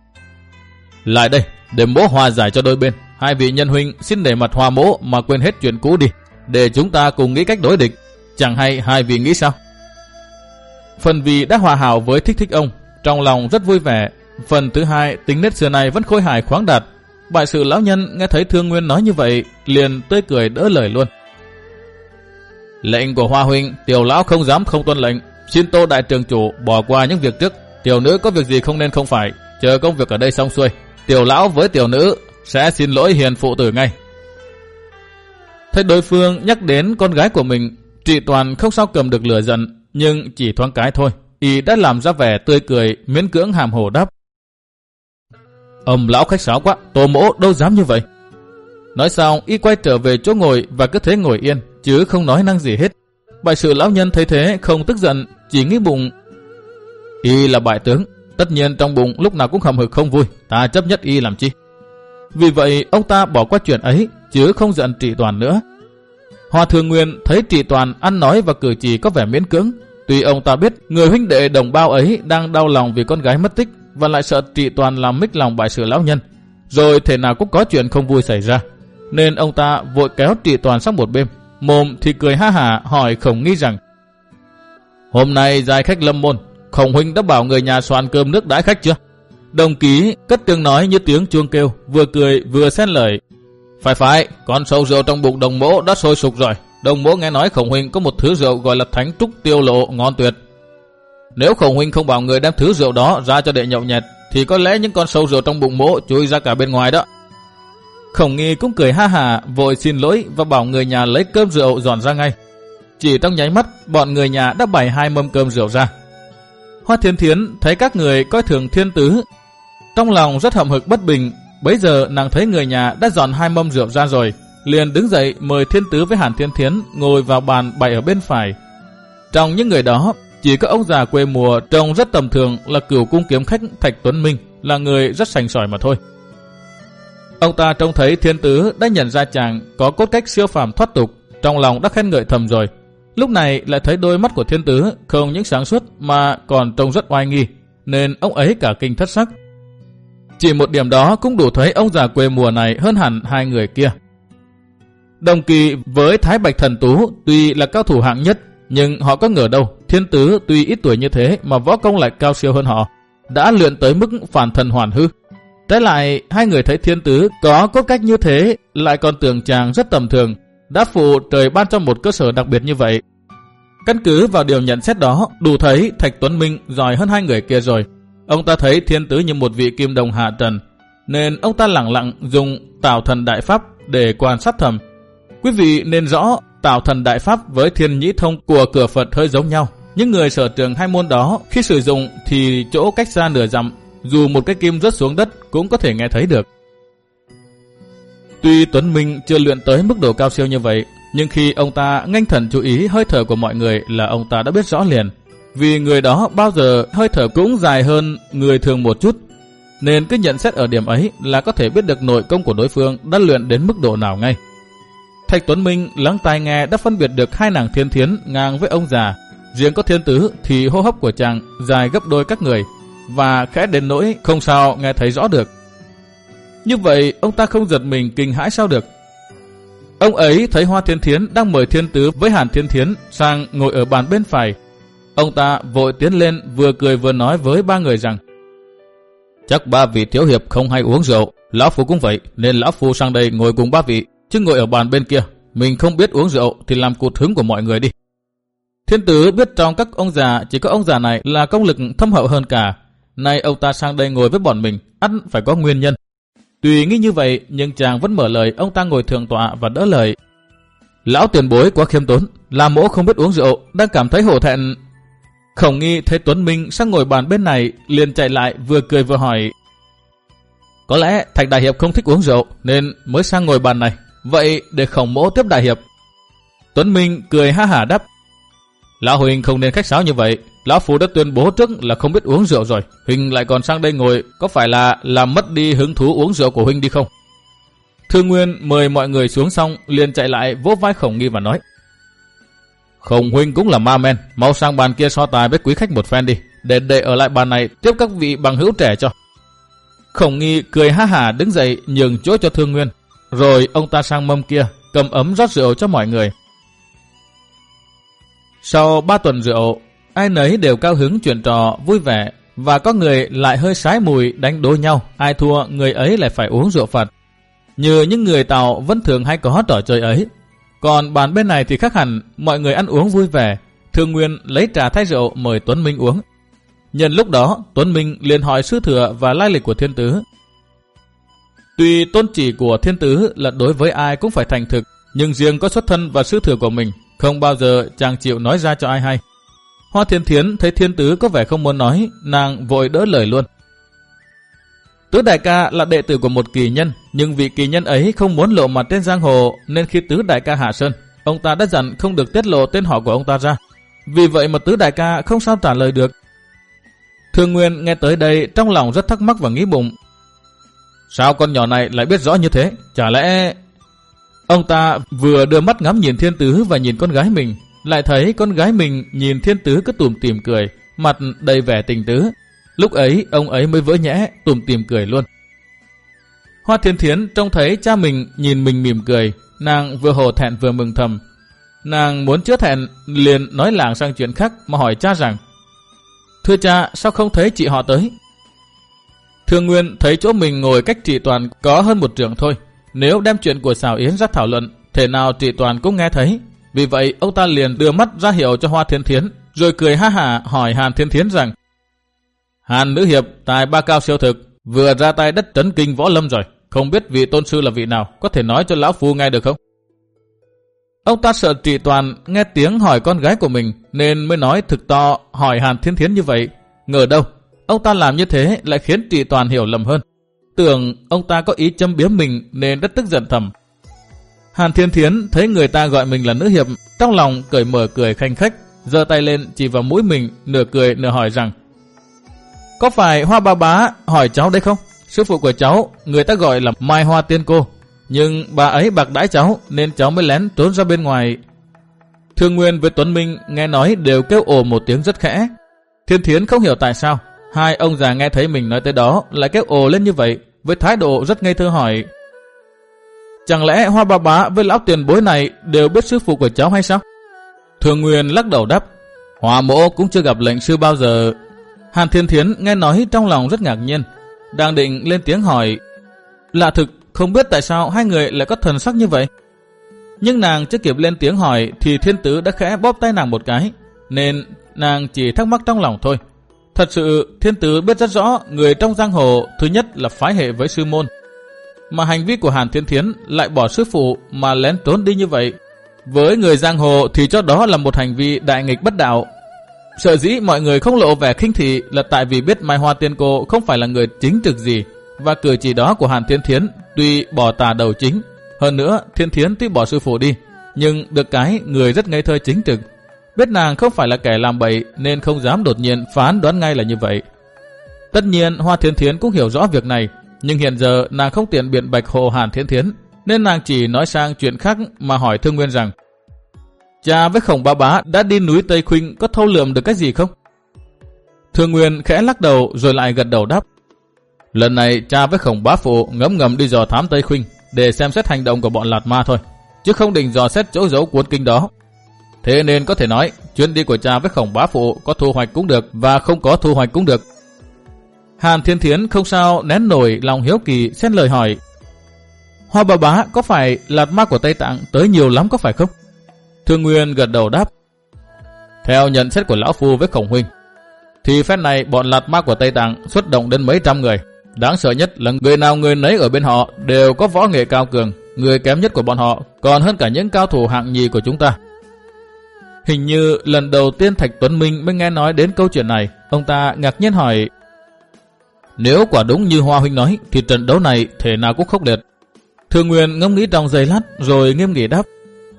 lại đây, để mỗ hòa giải cho đôi bên. Hai vị nhân huynh xin để mặt hòa mỗ mà quên hết chuyện cũ đi, để chúng ta cùng nghĩ cách đối địch. Chẳng hay hai vị nghĩ sao? Phần vì đã hòa hảo với Thích Thích Ông, trong lòng rất vui vẻ. Phần thứ hai tính nết xưa này vẫn khôi hài khoáng đạt, Bại sự lão nhân nghe thấy Thương Nguyên nói như vậy, liền tươi cười đỡ lời luôn. Lệnh của Hoa huynh, tiểu lão không dám không tuân lệnh. Xin Tô đại trường chủ bỏ qua những việc trước. Tiểu nữ có việc gì không nên không phải, chờ công việc ở đây xong xuôi, tiểu lão với tiểu nữ sẽ xin lỗi hiền phụ tử ngay. Thấy đối phương nhắc đến con gái của mình, Trị Toàn không sao cầm được lửa giận, nhưng chỉ thoáng cái thôi, y đã làm ra vẻ tươi cười, miễn cưỡng hàm hồ đáp. Ông lão khách sáo quá, Tô mỗ đâu dám như vậy. Nói xong, y quay trở về chỗ ngồi và cứ thế ngồi yên, chứ không nói năng gì hết. Bại sự lão nhân thấy thế không tức giận, chỉ nghĩ bụng, y là bại tướng, tất nhiên trong bụng lúc nào cũng hậm hực không vui, ta chấp nhất y làm chi. Vì vậy ông ta bỏ qua chuyện ấy, chứ không giận Trị Toàn nữa. Hoa Thường Nguyên thấy Trị Toàn ăn nói và cử chỉ có vẻ miễn cưỡng, tuy ông ta biết người huynh đệ đồng bao ấy đang đau lòng vì con gái mất tích, và lại sợ Trị Toàn làm mích lòng bại sự lão nhân, rồi thể nào cũng có chuyện không vui xảy ra, nên ông ta vội kéo Trị Toàn sang một bên, mồm thì cười ha hả hỏi Khổng Nghi rằng: Hôm nay giai khách lâm môn, Khổng huynh đã bảo người nhà soạn cơm nước đãi khách chưa? Đồng ký cất tiếng nói như tiếng chuông kêu, vừa cười vừa xen lời: Phải phải, con sâu rượu trong bụng đồng mỗ đã sôi sục rồi. Đồng mỗ nghe nói Khổng huynh có một thứ rượu gọi là Thánh Trúc Tiêu Lộ ngon tuyệt. Nếu Khổng huynh không bảo người đem thứ rượu đó ra cho đệ nhậu nhẹt, thì có lẽ những con sâu rượu trong bụng mỗ chui ra cả bên ngoài đó. Khổng Nghi cũng cười ha hả, vội xin lỗi và bảo người nhà lấy cơm rượu dọn ra ngay. Chỉ trong nháy mắt, bọn người nhà đã bày hai mâm cơm rượu ra. Hoa Thiên Thiến thấy các người coi thường Thiên Tứ, trong lòng rất hậm hực bất bình. Bấy giờ nàng thấy người nhà đã dọn hai mâm rượu ra rồi, liền đứng dậy mời Thiên Tứ với Hàn Thiên Thiến ngồi vào bàn bày ở bên phải. Trong những người đó, chỉ có ông già quê mùa trông rất tầm thường là Cửu Cung kiếm khách Thạch Tuấn Minh, là người rất sành sỏi mà thôi. Ông ta trông thấy Thiên Tứ đã nhận ra chàng có cốt cách siêu phàm thoát tục, trong lòng đã khen ngợi thầm rồi. Lúc này lại thấy đôi mắt của Thiên Tứ không những sáng suốt mà còn trông rất oai nghi, nên ông ấy cả kinh thất sắc. Chỉ một điểm đó cũng đủ thấy ông già quê mùa này hơn hẳn hai người kia. Đồng kỳ với Thái Bạch Thần Tú tuy là cao thủ hạng nhất, nhưng họ có ngờ đâu Thiên Tứ tuy ít tuổi như thế mà võ công lại cao siêu hơn họ, đã luyện tới mức phản thần hoàn hư. Trái lại, hai người thấy Thiên Tứ có cốt cách như thế, lại còn tưởng chàng rất tầm thường, đã phụ trời ban cho một cơ sở đặc biệt như vậy. Căn cứ vào điều nhận xét đó, đủ thấy Thạch Tuấn Minh giỏi hơn hai người kia rồi. Ông ta thấy Thiên Tứ như một vị kim đồng hạ trần, nên ông ta lẳng lặng dùng Tảo Thần Đại Pháp để quan sát thầm. Quý vị nên rõ, Tảo Thần Đại Pháp với Thiên Nhĩ Thông của cửa Phật hơi giống nhau. Những người sở trường hai môn đó khi sử dụng thì chỗ cách xa nửa dặm, dù một cái kim rớt xuống đất cũng có thể nghe thấy được. Tuy Tuấn Minh chưa luyện tới mức độ cao siêu như vậy, nhưng khi ông ta nganh thần chú ý hơi thở của mọi người là ông ta đã biết rõ liền. Vì người đó bao giờ hơi thở cũng dài hơn người thường một chút, nên cứ nhận xét ở điểm ấy là có thể biết được nội công của đối phương đã luyện đến mức độ nào ngay. Thạch Tuấn Minh lắng tai nghe đã phân biệt được hai nàng Thiên Thiến ngang với ông già. Riêng có Thiên Tứ thì hô hấp của chàng dài gấp đôi các người, và khẽ đến nỗi không sao nghe thấy rõ được. Như vậy ông ta không giật mình kinh hãi sao được. Ông ấy thấy Hoa Thiên Thiến đang mời Thiên Tứ với Hàn Thiên Thiến sang ngồi ở bàn bên phải. Ông ta vội tiến lên vừa cười vừa nói với ba người rằng: Chắc ba vị thiếu hiệp không hay uống rượu, lão phu cũng vậy, nên lão phu sang đây ngồi cùng ba vị, chứ ngồi ở bàn bên kia mình không biết uống rượu thì làm cụt hứng của mọi người đi. Thiên Tứ biết trong các ông già chỉ có ông già này là công lực thâm hậu hơn cả, nay ông ta sang đây ngồi với bọn mình ắt phải có nguyên nhân. Tuy nghĩ như vậy nhưng chàng vẫn mở lời ông ta ngồi thượng tọa và đỡ lời: Lão tiền bối quá khiêm tốn, là mỗ không biết uống rượu, đang cảm thấy hổ thẹn. Khổng Nghi thấy Tuấn Minh sang ngồi bàn bên này, liền chạy lại vừa cười vừa hỏi: Có lẽ Thạch đại hiệp không thích uống rượu nên mới sang ngồi bàn này, vậy để Khổng mỗ tiếp đại hiệp. Tuấn Minh cười ha hả đáp: Lão huynh không nên khách sáo như vậy, lão phu đã tuyên bố trước là không biết uống rượu rồi, huynh lại còn sang đây ngồi, có phải là làm mất đi hứng thú uống rượu của huynh đi không? Thương Nguyên mời mọi người xuống xong liền chạy lại vỗ vai Khổng Nghi và nói: Khổng huynh cũng là ma men, mau sang bàn kia so tài với quý khách một phen đi, để để ở lại bàn này tiếp các vị bằng hữu trẻ cho. Khổng Nghi cười ha hả đứng dậy nhường chỗ cho Thương Nguyên, rồi ông ta sang mâm kia cầm ấm rót rượu cho mọi người. Sau ba tuần rượu, ai nấy đều cao hứng chuyện trò vui vẻ, và có người lại hơi sái mùi đánh đố nhau, ai thua người ấy lại phải uống rượu phạt. như những người Tàu vẫn thường hay có trò chơi ấy. Còn bàn bên này thì khác hẳn, mọi người ăn uống vui vẻ. Thương Nguyên lấy trà thay rượu mời Tuấn Minh uống. Nhân lúc đó, Tuấn Minh liền hỏi sư thừa và lai lịch của Thiên Tứ. Tuy tôn chỉ của Thiên Tứ là đối với ai cũng phải thành thực, nhưng riêng có xuất thân và sư thừa của mình, không bao giờ chàng chịu nói ra cho ai hay. Hoa Thiên Thiến thấy Thiên Tứ có vẻ không muốn nói, nàng vội đỡ lời luôn. Tứ đại ca là đệ tử của một kỳ nhân, nhưng vị kỳ nhân ấy không muốn lộ mặt trên giang hồ, nên khi Tứ đại ca hạ sơn, ông ta đã dặn không được tiết lộ tên họ của ông ta ra. Vì vậy mà Tứ đại ca không sao trả lời được. Thương Nguyên nghe tới đây trong lòng rất thắc mắc và nghĩ bụng. Sao con nhỏ này lại biết rõ như thế? Chả lẽ... Ông ta vừa đưa mắt ngắm nhìn Thiên Tứ và nhìn con gái mình, lại thấy con gái mình nhìn Thiên Tứ cứ tủm tỉm cười, mặt đầy vẻ tình tứ. Lúc ấy ông ấy mới vỡ nhẽ, tủm tỉm cười luôn. Hoa Thiên Thiến trông thấy cha mình nhìn mình mỉm cười, nàng vừa hổ thẹn vừa mừng thầm. Nàng muốn chữa thẹn liền nói lảng sang chuyện khác mà hỏi cha rằng: Thưa cha, sao không thấy chị họ tới? Thương Nguyên thấy chỗ mình ngồi cách Trị Toàn có hơn một trượng thôi. Nếu đem chuyện của Sào Yến ra thảo luận, thể nào Trị Toàn cũng nghe thấy. Vì vậy ông ta liền đưa mắt ra hiệu cho Hoa Thiên Thiến, rồi cười ha hả hỏi Hàn Thiên Thiến rằng: Hàn nữ hiệp tài ba cao siêu thực, vừa ra tay đất trấn kinh võ lâm rồi, không biết vị tôn sư là vị nào, có thể nói cho lão phu nghe được không? Ông ta sợ Trị Toàn nghe tiếng hỏi con gái của mình nên mới nói thực to hỏi Hàn Thiên Thiến như vậy. Ngờ đâu ông ta làm như thế lại khiến Trị Toàn hiểu lầm hơn, tưởng ông ta có ý châm biếm mình nên rất tức giận thầm. Hàn Thiên Thiến thấy người ta gọi mình là nữ hiệp, trong lòng cởi mở cười khanh khách, giơ tay lên chỉ vào mũi mình, nửa cười nửa hỏi rằng: Có phải Hoa Ba Bá hỏi cháu đấy không? Sư phụ của cháu người ta gọi là Mai Hoa Tiên Cô, nhưng bà ấy bạc đãi cháu nên cháu mới lén trốn ra bên ngoài. Thương Nguyên với Tuấn Minh nghe nói đều kêu ồ một tiếng rất khẽ. Thiên Thiến không hiểu tại sao hai ông già nghe thấy mình nói tới đó lại kêu ồ lên như vậy, với thái độ rất ngây thơ hỏi: Chẳng lẽ Hoa Ba Bá với lão tiền bối này đều biết sư phụ của cháu hay sao? Thương Nguyên lắc đầu đáp: Hoa mỗ cũng chưa gặp lệnh sư bao giờ. Hàn Thiên Thiến nghe nói trong lòng rất ngạc nhiên, đang định lên tiếng hỏi: Lạ thực, không biết tại sao hai người lại có thần sắc như vậy. Nhưng nàng chưa kịp lên tiếng hỏi thì Thiên Tứ đã khẽ bóp tay nàng một cái, nên nàng chỉ thắc mắc trong lòng thôi. Thật sự Thiên Tứ biết rất rõ người trong giang hồ thứ nhất là phái hệ với sư môn, mà hành vi của Hàn Thiên Thiến lại bỏ sư phụ mà lén trốn đi như vậy, với người giang hồ thì cho đó là một hành vi đại nghịch bất đạo. Sở dĩ mọi người không lộ vẻ khinh thị là tại vì biết Mai Hoa Tiên Cô không phải là người chính trực gì, và cử chỉ đó của Hàn Thiên Thiến tuy bỏ tà đầu chính. Hơn nữa Thiên Thiến tuy bỏ sư phụ đi, nhưng được cái người rất ngây thơ chính trực, biết nàng không phải là kẻ làm bậy nên không dám đột nhiên phán đoán ngay là như vậy. Tất nhiên Hoa Thiên Thiến cũng hiểu rõ việc này, nhưng hiện giờ nàng không tiện biện bạch hộ Hàn Thiên Thiến, nên nàng chỉ nói sang chuyện khác mà hỏi Thương Nguyên rằng: Cha với Khổng Ba Bá đã đi núi Tây Khuynh có thâu lượm được cái gì không? Thương Nguyên khẽ lắc đầu rồi lại gật đầu đáp: Lần này cha với Khổng Bá Phụ ngấm ngầm đi dò thám Tây Khuynh để xem xét hành động của bọn Lạt Ma thôi, chứ không định dò xét chỗ giấu cuốn kinh đó. Thế nên có thể nói chuyến đi của cha với Khổng Bá Phụ có thu hoạch cũng được và không có thu hoạch cũng được. Hàn Thiên Thiến không sao nén nổi lòng hiếu kỳ, xen lời hỏi: Hoa Ba Bá có phải Lạt Ma của Tây Tạng tới nhiều lắm có phải không? Thương Nguyên gật đầu đáp: Theo nhận xét của lão phu với Khổng huynh thì phép này bọn Lạt Ma của Tây Tạng xuất động đến mấy trăm người. Đáng sợ nhất là người nào người nấy ở bên họ đều có võ nghệ cao cường, người kém nhất của bọn họ còn hơn cả những cao thủ hạng nhì của chúng ta. Hình như lần đầu tiên Thạch Tuấn Minh mới nghe nói đến câu chuyện này. Ông ta ngạc nhiên hỏi: Nếu quả đúng như Hoa huynh nói thì trận đấu này thể nào cũng khốc liệt. Thương Nguyên ngẫm nghĩ trong giây lát rồi nghiêm nghị đáp: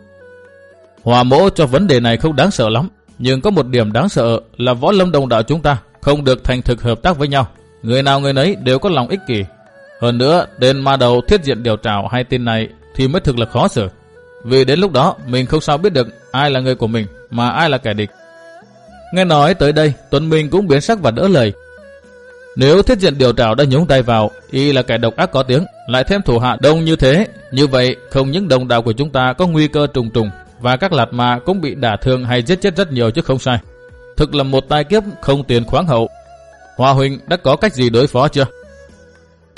Hoa mỗ cho vấn đề này không đáng sợ lắm, nhưng có một điểm đáng sợ là võ lâm đồng đạo chúng ta không được thành thực hợp tác với nhau. Người nào người nấy đều có lòng ích kỷ. Hơn nữa tên ma đầu Thiết Diện Điều Trảo hay tên này thì mới thực là khó xử, vì đến lúc đó mình không sao biết được ai là người của mình mà ai là kẻ địch. Nghe nói tới đây Tuấn Minh cũng biến sắc và đỡ lời: Nếu Thiết Diện Điều Trảo đã nhúng tay vào, y là kẻ độc ác có tiếng, lại thêm thủ hạ đông như thế, như vậy không những đồng đạo của chúng ta có nguy cơ trùng trùng, và các Lạt Ma cũng bị đả thương hay giết chết rất nhiều chứ không sai. Thực là một tai kiếp không tiền khoáng hậu. Hoa huynh đã có cách gì đối phó chưa?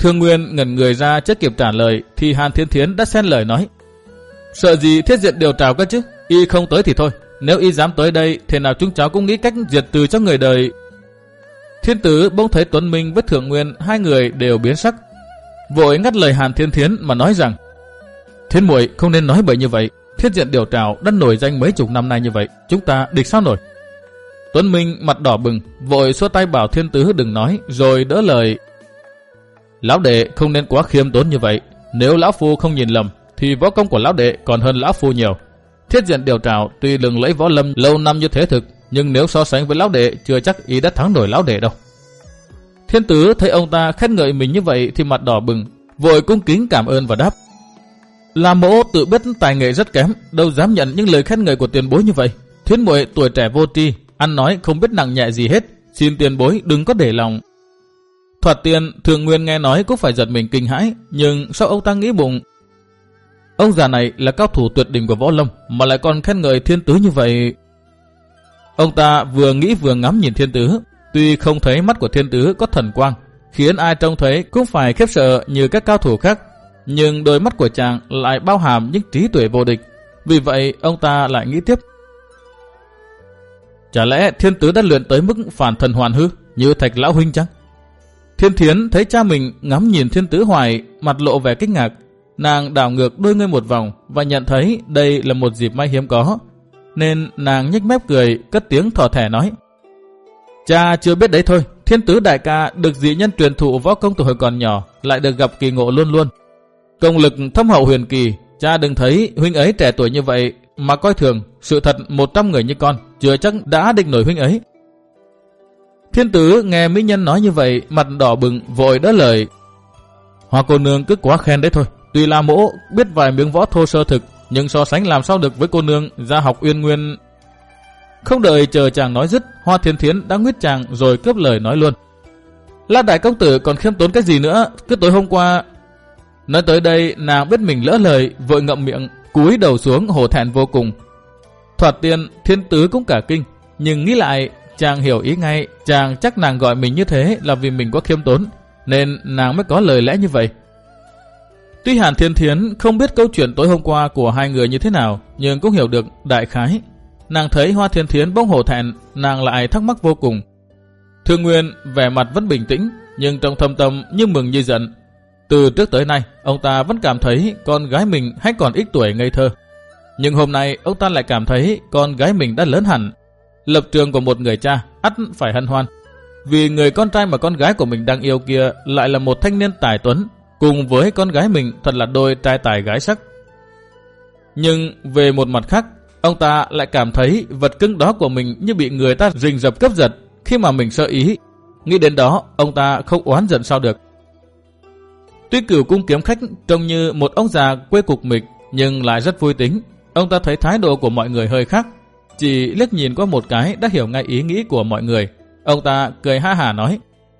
Thương Nguyên ngẩn người ra chưa kịp trả lời thì Hàn Thiên Thiến đã xen lời nói: Sợ gì Thiết Diện điều trào cơ chứ, y không tới thì thôi, nếu y dám tới đây, thế nào chúng cháu cũng nghĩ cách diệt trừ cho người đời. Thiên Tứ bỗng thấy Tuấn Minh với Thượng Nguyên hai người đều biến sắc, vội ngắt lời Hàn Thiên Thiến mà nói rằng: Thiên muội không nên nói bậy như vậy, Thiết Diện điều trào đã nổi danh mấy chục năm nay như vậy, chúng ta địch sao nổi. Tuấn Minh mặt đỏ bừng, vội xua tay bảo Thiên Tứ đừng nói, rồi đỡ lời: Lão đệ không nên quá khiêm tốn như vậy, nếu lão phu không nhìn lầm thì võ công của lão đệ còn hơn lão phu nhiều. Thiết Diện điều trào tuy lừng lẫy võ lâm lâu năm như thế thực, nhưng nếu so sánh với lão đệ chưa chắc ý đã thắng nổi lão đệ đâu. Thiên Tứ thấy ông ta khen ngợi mình như vậy thì mặt đỏ bừng, vội cung kính cảm ơn và đáp: La mỗ tự biết tài nghệ rất kém, đâu dám nhận những lời khen ngợi của tiền bối như vậy. Thiên muội tuổi trẻ vô tri, ăn nói không biết nặng nhẹ gì hết, xin tiền bối đừng có để lòng. Thoạt tiên Thượng Nguyên nghe nói cũng phải giật mình kinh hãi, nhưng sau ông ta nghĩ bụng, ông già này là cao thủ tuyệt đỉnh của võ lâm mà lại còn khen ngợi Thiên Tứ như vậy. Ông ta vừa nghĩ vừa ngắm nhìn Thiên Tứ, tuy không thấy mắt của Thiên Tứ có thần quang, khiến ai trông thấy cũng phải khiếp sợ như các cao thủ khác, nhưng đôi mắt của chàng lại bao hàm những trí tuệ vô địch. Vì vậy ông ta lại nghĩ tiếp: Chả lẽ Thiên Tứ đã luyện tới mức phản thần hoàn hư như Thạch lão huynh chăng? Thiên Thiến thấy cha mình ngắm nhìn Thiên Tứ hoài, mặt lộ vẻ kinh ngạc. Nàng đảo ngược đôi ngươi một vòng và nhận thấy đây là một dịp may hiếm có, nên nàng nhếch mép cười, cất tiếng thỏ thẻ nói: Cha chưa biết đấy thôi, Thiên Tứ đại ca được dị nhân truyền thụ võ công từ hồi còn nhỏ, lại được gặp kỳ ngộ luôn luôn, công lực thâm hậu huyền kỳ. Cha đừng thấy huynh ấy trẻ tuổi như vậy mà coi thường, sự thật một trăm người như con chưa chắc đã địch nổi huynh ấy. Thiên Tứ nghe mỹ nhân nói như vậy, mặt đỏ bừng, vội đỡ lời: Hoa cô nương cứ quá khen đấy thôi, tuy La mỗ biết vài miếng võ thô sơ thực, nhưng so sánh làm sao được với cô nương gia học uyên nguyên. Không đợi chờ chàng nói dứt, Hoa Thiên Thiến đã nguyết chàng rồi cướp lời nói luôn: La đại công tử còn khiêm tốn cái gì nữa, cứ tối hôm qua. Nói tới đây nàng biết mình lỡ lời, vội ngậm miệng, cúi đầu xuống hổ thẹn vô cùng. Thoạt tiên Thiên Tứ cũng cả kinh, nhưng nghĩ lại chàng hiểu ý ngay, chàng chắc nàng gọi mình như thế là vì mình quá khiêm tốn, nên nàng mới có lời lẽ như vậy. Tuy Hàn Thiên Thiến không biết câu chuyện tối hôm qua của hai người như thế nào, nhưng cũng hiểu được đại khái. Nàng thấy Hoa Thiên Thiến bỗng hổ thẹn, nàng lại thắc mắc vô cùng. Thương Nguyên vẻ mặt vẫn bình tĩnh, nhưng trong thâm tâm như mừng như giận. Từ trước tới nay, ông ta vẫn cảm thấy con gái mình hay còn ít tuổi ngây thơ, nhưng hôm nay ông ta lại cảm thấy con gái mình đã lớn hẳn. Lập trường của một người cha ắt phải hân hoan, vì người con trai mà con gái của mình đang yêu kia lại là một thanh niên tài tuấn, cùng với con gái mình thật là đôi trai tài gái sắc. Nhưng về một mặt khác, ông ta lại cảm thấy vật cưng đó của mình như bị người ta rình rập cướp giật khi mà mình sơ ý. Nghĩ đến đó, ông ta không oán giận sao được. Tuy Cửu Cung Kiếm Khách trông như một ông già quê cục mịch, nhưng lại rất vui tính. Ông ta thấy thái độ của mọi người hơi khác, chỉ liếc nhìn qua một cái đã hiểu ngay ý nghĩ của mọi người. Ông ta cười ha hả nói: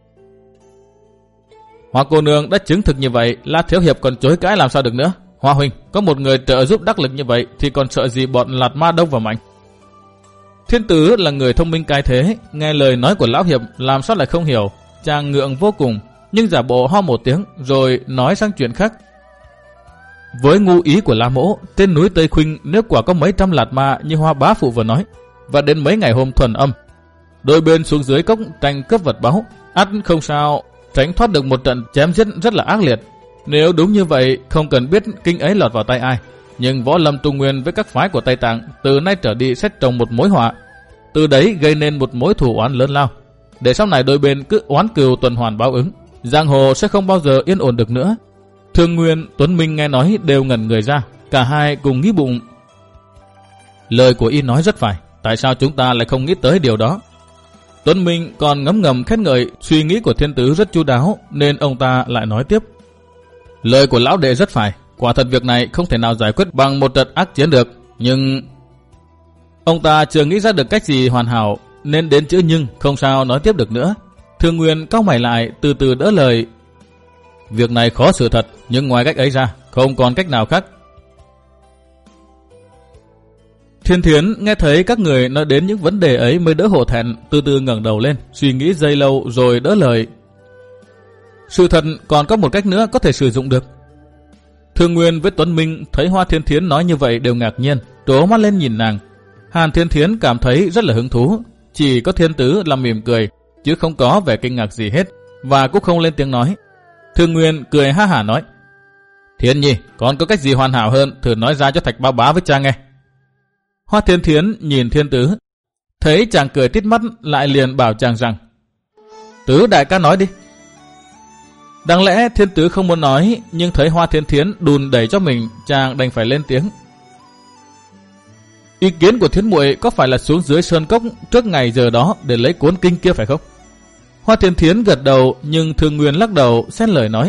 Hoa cô nương đã chứng thực như vậy, La thiếu hiệp còn chối cãi làm sao được nữa. Hoa huynh có một người trợ giúp đắc lực như vậy thì còn sợ gì bọn Lạt Ma đông và mạnh. Thiên Tứ là người thông minh cái thế, nghe lời nói của lão hiệp làm sao lại không hiểu. Chàng ngượng vô cùng, nhưng giả bộ ho một tiếng rồi nói sang chuyện khác: Với ngu ý của La mỗ, trên núi Tây Khuynh nếu quả có mấy trăm Lạt Ma như Hoa bá phụ vừa nói, và đến mấy ngày hôm thuần âm, đôi bên xuống dưới cốc tranh cướp vật báu, ắt không sao tránh thoát được một trận chém giết rất là ác liệt. Nếu đúng như vậy, không cần biết kinh ấy lọt vào tay ai, nhưng võ lâm Trung Nguyên với các phái của Tây Tạng từ nay trở đi sẽ trồng một mối họa, từ đấy gây nên một mối thù oán lớn lao, để sau này đôi bên cứ oán cừu tuần hoàn báo ứng, giang hồ sẽ không bao giờ yên ổn được nữa. Thương Nguyên, Tuấn Minh nghe nói đều ngẩn người ra, cả hai cùng nghĩ bụng: Lời của y nói rất phải, tại sao chúng ta lại không nghĩ tới điều đó? Tuấn Minh còn ngấm ngầm khen ngợi suy nghĩ của Thiên Tứ rất chu đáo, nên ông ta lại nói tiếp: Lời của lão đệ rất phải, quả thật việc này không thể nào giải quyết bằng một trận ác chiến được, nhưng... Ông ta chưa nghĩ ra được cách gì hoàn hảo, nên đến chữ nhưng không sao nói tiếp được nữa. Thương Nguyên cau mày lại, từ từ đỡ lời: Việc này khó xử thật, nhưng ngoài cách ấy ra không còn cách nào khác. Thiên Thiến nghe thấy các người nói đến những vấn đề ấy mới đỡ hổ thẹn, từ từ ngẩng đầu lên, suy nghĩ giây lâu rồi đỡ lời: Sự thật còn có một cách nữa có thể sử dụng được. Thương Nguyên với Tuấn Minh thấy Hoa Thiên Thiến nói như vậy đều ngạc nhiên, trố mắt lên nhìn nàng. Hàn Thiên Thiến cảm thấy rất là hứng thú, chỉ có Thiên Tứ là mỉm cười, chứ không có vẻ kinh ngạc gì hết, và cũng không lên tiếng nói. Thương Nguyên cười ha hả nói, Thiên Nhi, còn có cách gì hoàn hảo hơn, thử nói ra cho Thạch Bá Bá với cha nghe. Hoa Thiên Thiến nhìn Thiên Tứ, thấy chàng cười tít mắt, lại liền bảo chàng rằng, Tứ đại ca nói đi. Đáng lẽ Thiên Tứ không muốn nói, nhưng thấy Hoa Thiên Thiến đùn đẩy cho mình, chàng đành phải lên tiếng. Ý kiến của Thiến muội có phải là xuống dưới sơn cốc trước ngày giờ đó để lấy cuốn kinh kia phải không? Hoa Thiên Thiến gật đầu, nhưng Thương Nguyên lắc đầu xét lời nói,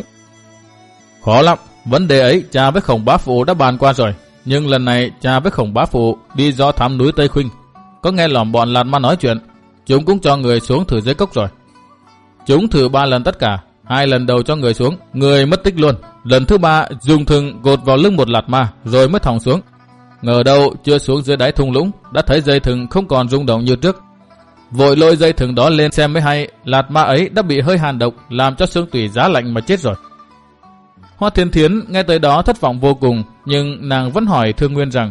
khó lắm, vấn đề ấy cha với Khổng Bá Phụ đã bàn qua rồi, nhưng lần này cha với Khổng Bá Phụ đi do thám núi Tây Khuynh, có nghe lỏm bọn Lạt Ma nói chuyện, chúng cũng cho người xuống thử dưới cốc rồi. Chúng thử ba lần tất cả, hai lần đầu cho người xuống, người mất tích luôn. Lần thứ ba dùng thừng gột vào lưng một Lạt Ma rồi mới thòng xuống. Ngờ đâu chưa xuống dưới đáy thung lũng đã thấy dây thừng không còn rung động như trước. Vội lôi dây thừng đó lên xem mới hay, Lạt Ma ấy đã bị hơi hàn độc làm cho xương tủy giá lạnh mà chết rồi. Hoa Thiên Thiến nghe tới đó thất vọng vô cùng, nhưng nàng vẫn hỏi Thương Nguyên rằng,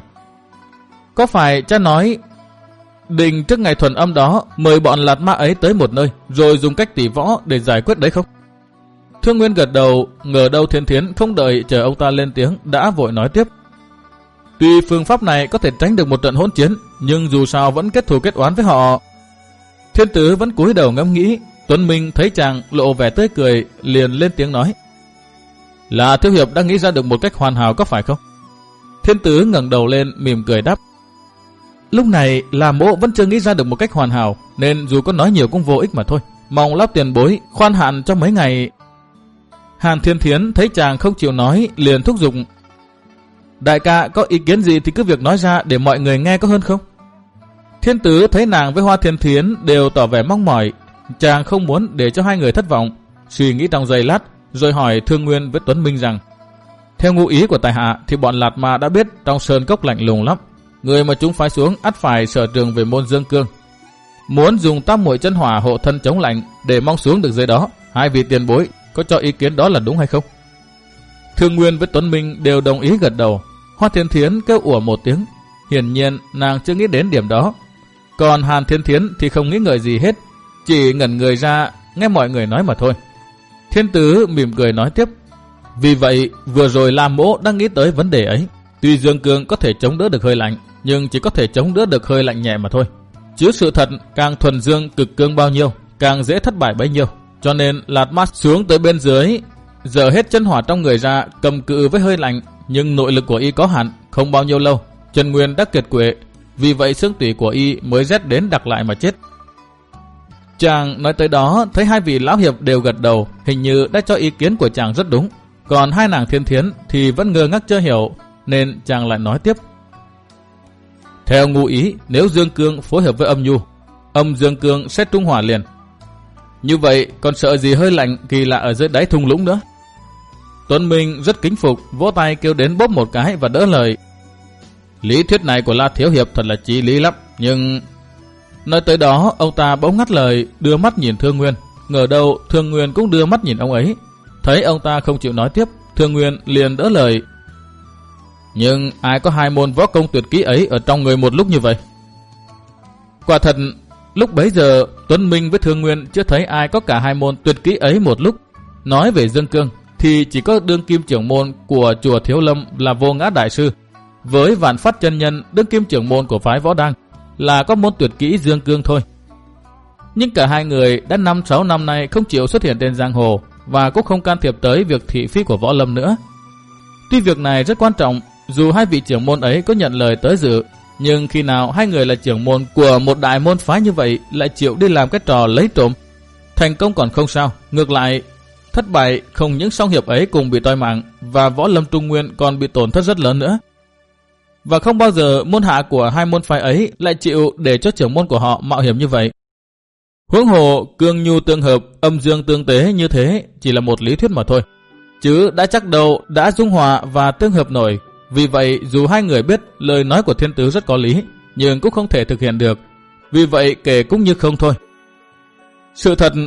có phải cha nói định trước ngày thuần âm đó mời bọn Lạt Ma ấy tới một nơi rồi dùng cách tỷ võ để giải quyết đấy không? Thương Nguyên gật đầu, ngờ đâu Thiên Thiến không đợi chờ ông ta lên tiếng đã vội nói tiếp. Tuy phương pháp này có thể tránh được một trận hỗn chiến, nhưng dù sao vẫn kết thù kết oán với họ. Thiên Tứ vẫn cúi đầu ngẫm nghĩ. Tuấn Minh thấy chàng lộ vẻ tươi cười, liền lên tiếng nói, là Thiếu Hiệp đã nghĩ ra được một cách hoàn hảo có phải không? Thiên Tứ ngẩng đầu lên mỉm cười đáp, lúc này là mỗ vẫn chưa nghĩ ra được một cách hoàn hảo, nên dù có nói nhiều cũng vô ích mà thôi. Mong lão tiền bối khoan hạn cho mấy ngày. Hàn Thiên Thiến thấy chàng không chịu nói, liền thúc giục, đại ca có ý kiến gì thì cứ việc nói ra để mọi người nghe có hơn không? Thiên Tứ thấy nàng với Hoa Thiên Thiến đều tỏ vẻ mong mỏi, chàng không muốn để cho hai người thất vọng, suy nghĩ trong giây lát rồi hỏi Thương Nguyên với Tuấn Minh rằng, theo ngụ ý của tài hạ thì bọn Lạt Ma đã biết trong sơn cốc lạnh lùng lắm, người mà chúng phái xuống ắt phải sở trường về môn dương cương, muốn dùng tam muội chân hỏa hộ thân chống lạnh để mong xuống được dưới đó. Hai vị tiền bối có cho ý kiến đó là đúng hay không? Thương Nguyên với Tuấn Minh đều đồng ý gật đầu. Hoa Thiên Thiến kêu ủa một tiếng, hiển nhiên nàng chưa nghĩ đến điểm đó. Còn Hàn Thiên Thiến thì không nghĩ ngợi gì hết, chỉ ngẩn người ra nghe mọi người nói mà thôi. Thiên Tứ mỉm cười nói tiếp, vì vậy vừa rồi Lam Mỗ đang nghĩ tới vấn đề ấy. Tuy dương cương có thể chống đỡ được hơi lạnh, nhưng chỉ có thể chống đỡ được hơi lạnh nhẹ mà thôi. Chứ sự thật càng thuần dương cực cương bao nhiêu, càng dễ thất bại bấy nhiêu. Cho nên Lạt Ma xuống tới bên dưới, giờ hết chân hỏa trong người ra, cầm cự với hơi lạnh, nhưng nội lực của y có hạn, không bao nhiêu lâu chân nguyên đã kiệt quệ, vì vậy xương tủy của y mới rét đến đặc lại mà chết. Chàng nói tới đó, thấy hai vị lão hiệp đều gật đầu, hình như đã cho ý kiến của chàng rất đúng. Còn hai nàng Thiên Thiến thì vẫn ngơ ngác chưa hiểu, nên chàng lại nói tiếp. Theo ngụ ý, nếu dương cương phối hợp với âm nhu, âm dương cương sẽ trung hỏa liền. Như vậy còn sợ gì hơi lạnh kỳ lạ ở dưới đáy thung lũng nữa. Tuấn Minh rất kính phục, vỗ tay kêu đến bóp một cái và đỡ lời. Lý thuyết này của La Thiếu Hiệp thật là chí lý lắm, nhưng... Nói tới đó, ông ta bỗng ngắt lời, đưa mắt nhìn Thương Nguyên. Ngờ đâu Thương Nguyên cũng đưa mắt nhìn ông ấy. Thấy ông ta không chịu nói tiếp, Thương Nguyên liền đỡ lời. Nhưng ai có hai môn võ công tuyệt kỹ ấy ở trong người một lúc như vậy? Quả thật, lúc bấy giờ Tuấn Minh với Thương Nguyên chưa thấy ai có cả hai môn tuyệt kỹ ấy một lúc. Nói về dương cương thì chỉ có đương kim trưởng môn của chùa Thiếu Lâm là Vô Ngã Đại Sư, với Vạn Phát chân nhân đương kim trưởng môn của phái Võ Đăng là có môn tuyệt kỹ dương cương thôi. Nhưng cả hai người đã năm sáu năm nay không chịu xuất hiện trên giang hồ, và cũng không can thiệp tới việc thị phi của Võ Lâm nữa. Tuy việc này rất quan trọng, dù hai vị trưởng môn ấy có nhận lời tới dự, nhưng khi nào hai người là trưởng môn của một đại môn phái như vậy lại chịu đi làm cái trò lấy trộm. Thành công còn không sao, ngược lại thất bại không những song hiệp ấy cùng bị toi mạng, và Võ Lâm Trung Nguyên còn bị tổn thất rất lớn nữa. Và không bao giờ môn hạ của hai môn phái ấy lại chịu để cho trưởng môn của họ mạo hiểm như vậy. Huống hồ cương nhu tương hợp, âm dương tương tế như thế chỉ là một lý thuyết mà thôi, chứ đã chắc đâu đã dung hòa và tương hợp nổi. Vì vậy dù hai người biết lời nói của Thiên Tứ rất có lý, nhưng cũng không thể thực hiện được, vì vậy kể cũng như không thôi. Sự thật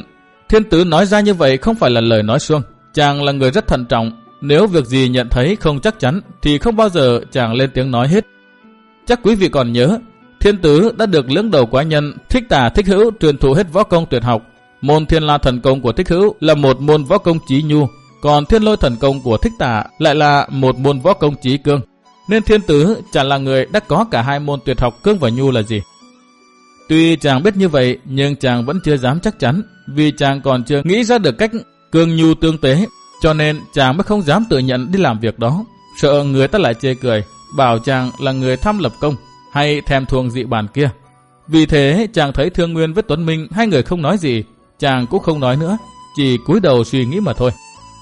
Thiên Tứ nói ra như vậy không phải là lời nói suông. Chàng là người rất thận trọng. Nếu việc gì nhận thấy không chắc chắn thì không bao giờ chàng lên tiếng nói hết. Chắc quý vị còn nhớ, Thiên Tứ đã được lưỡng đầu quái nhân Thích Tà Thích Hữu truyền thụ hết võ công tuyệt học. Môn Thiên La thần công của Thích Hữu là một môn võ công chí nhu, còn Thiên Lôi thần công của Thích Tà lại là một môn võ công chí cương. Nên Thiên Tứ chẳng là người đã có cả hai môn tuyệt học cương và nhu là gì. Tuy chàng biết như vậy nhưng chàng vẫn chưa dám chắc chắn, vì chàng còn chưa nghĩ ra được cách cương nhu tương tế, cho nên chàng mới không dám tự nhận đi làm việc đó, sợ người ta lại chê cười, bảo chàng là người tham lập công hay thèm thuồng dị bản kia. Vì thế chàng thấy Thương Nguyên với Tuấn Minh hai người không nói gì, chàng cũng không nói nữa, chỉ cúi đầu suy nghĩ mà thôi.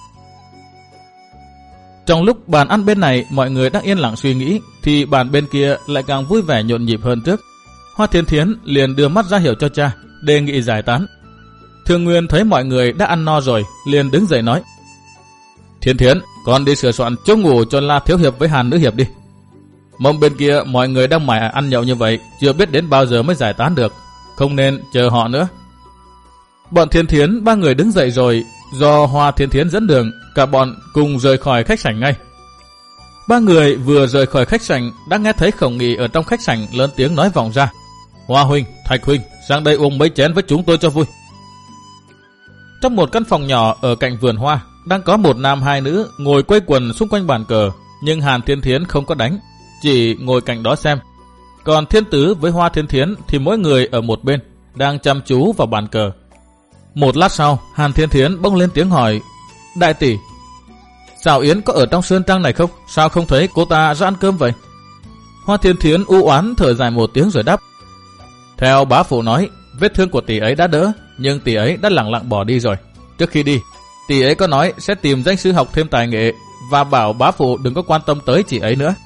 Trong lúc bàn ăn bên này mọi người đang yên lặng suy nghĩ, thì bàn bên kia lại càng vui vẻ nhộn nhịp hơn trước. Hoa Thiên Thiến liền đưa mắt ra hiệu cho cha, đề nghị giải tán. Thương Nguyên thấy mọi người đã ăn no rồi, liền đứng dậy nói: Thiên Thiến, con đi sửa soạn chỗ ngủ cho La Thiếu Hiệp với Hàn Nữ Hiệp đi. Mông bên kia mọi người đang mải ăn nhậu như vậy, chưa biết đến bao giờ mới giải tán được, không nên chờ họ nữa. Bọn Thiên Thiến ba người đứng dậy rồi, do Hoa Thiên Thiến dẫn đường, cả bọn cùng rời khỏi khách sảnh ngay. Ba người vừa rời khỏi khách sảnh đã nghe thấy Khổng Nghị ở trong khách sảnh lớn tiếng nói vọng ra: Hoa huynh, Thạch huynh, sang đây uống mấy chén với chúng tôi cho vui. Trong một căn phòng nhỏ ở cạnh vườn hoa, đang có một nam hai nữ ngồi quây quần xung quanh bàn cờ, nhưng Hàn Thiên Thiến không có đánh, chỉ ngồi cạnh đó xem. Còn Thiên Tứ với Hoa Thiên Thiến thì mỗi người ở một bên, đang chăm chú vào bàn cờ. Một lát sau, Hàn Thiên Thiến bỗng lên tiếng hỏi: Đại tỷ, Sào Yến có ở trong sơn trang này không? Sao không thấy cô ta ra ăn cơm vậy? Hoa Thiên Thiến u oán thở dài một tiếng rồi đáp: Theo bá phụ nói, vết thương của tỷ ấy đã đỡ, nhưng tỷ ấy đã lẳng lặng bỏ đi rồi. Trước khi đi, tỷ ấy có nói sẽ tìm danh sư học thêm tài nghệ, và bảo bá phụ đừng có quan tâm tới chị ấy nữa.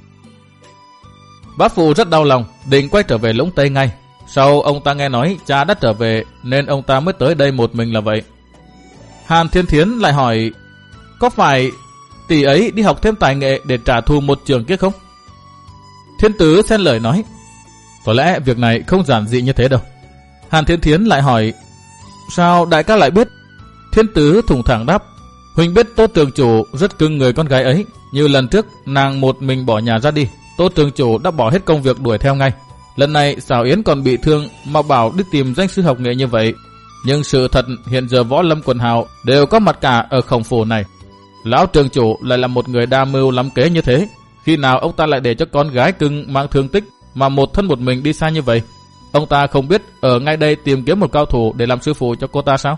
Bá phụ rất đau lòng, định quay trở về Lũng Tây ngay. Sau ông ta nghe nói cha đã trở về, nên ông ta mới tới đây một mình là vậy. Hàn Thiên Thiến lại hỏi: Có phải tỷ ấy đi học thêm tài nghệ để trả thù một trường kia không? Thiên Tứ xen lời nói: Có lẽ việc này không giản dị như thế đâu. Hàn Thiên Thiến lại hỏi: Sao đại ca lại biết? Thiên Tứ thủng thẳng đáp: Huynh biết Tô Trường Chủ rất cưng người con gái ấy. Như lần trước nàng một mình bỏ nhà ra đi, Tô Trường Chủ đã bỏ hết công việc đuổi theo ngay. Lần này Sào Yến còn bị thương mà bảo đi tìm danh sư học nghệ như vậy. Nhưng sự thật hiện giờ võ lâm quần hào đều có mặt cả ở Khổng Phủ này. Lão Trường Chủ lại là một người đa mưu lắm kế như thế. Khi nào ông ta lại để cho con gái cưng mang thương tích mà một thân một mình đi xa như vậy? Ông ta không biết ở ngay đây tìm kiếm một cao thủ để làm sư phụ cho cô ta sao?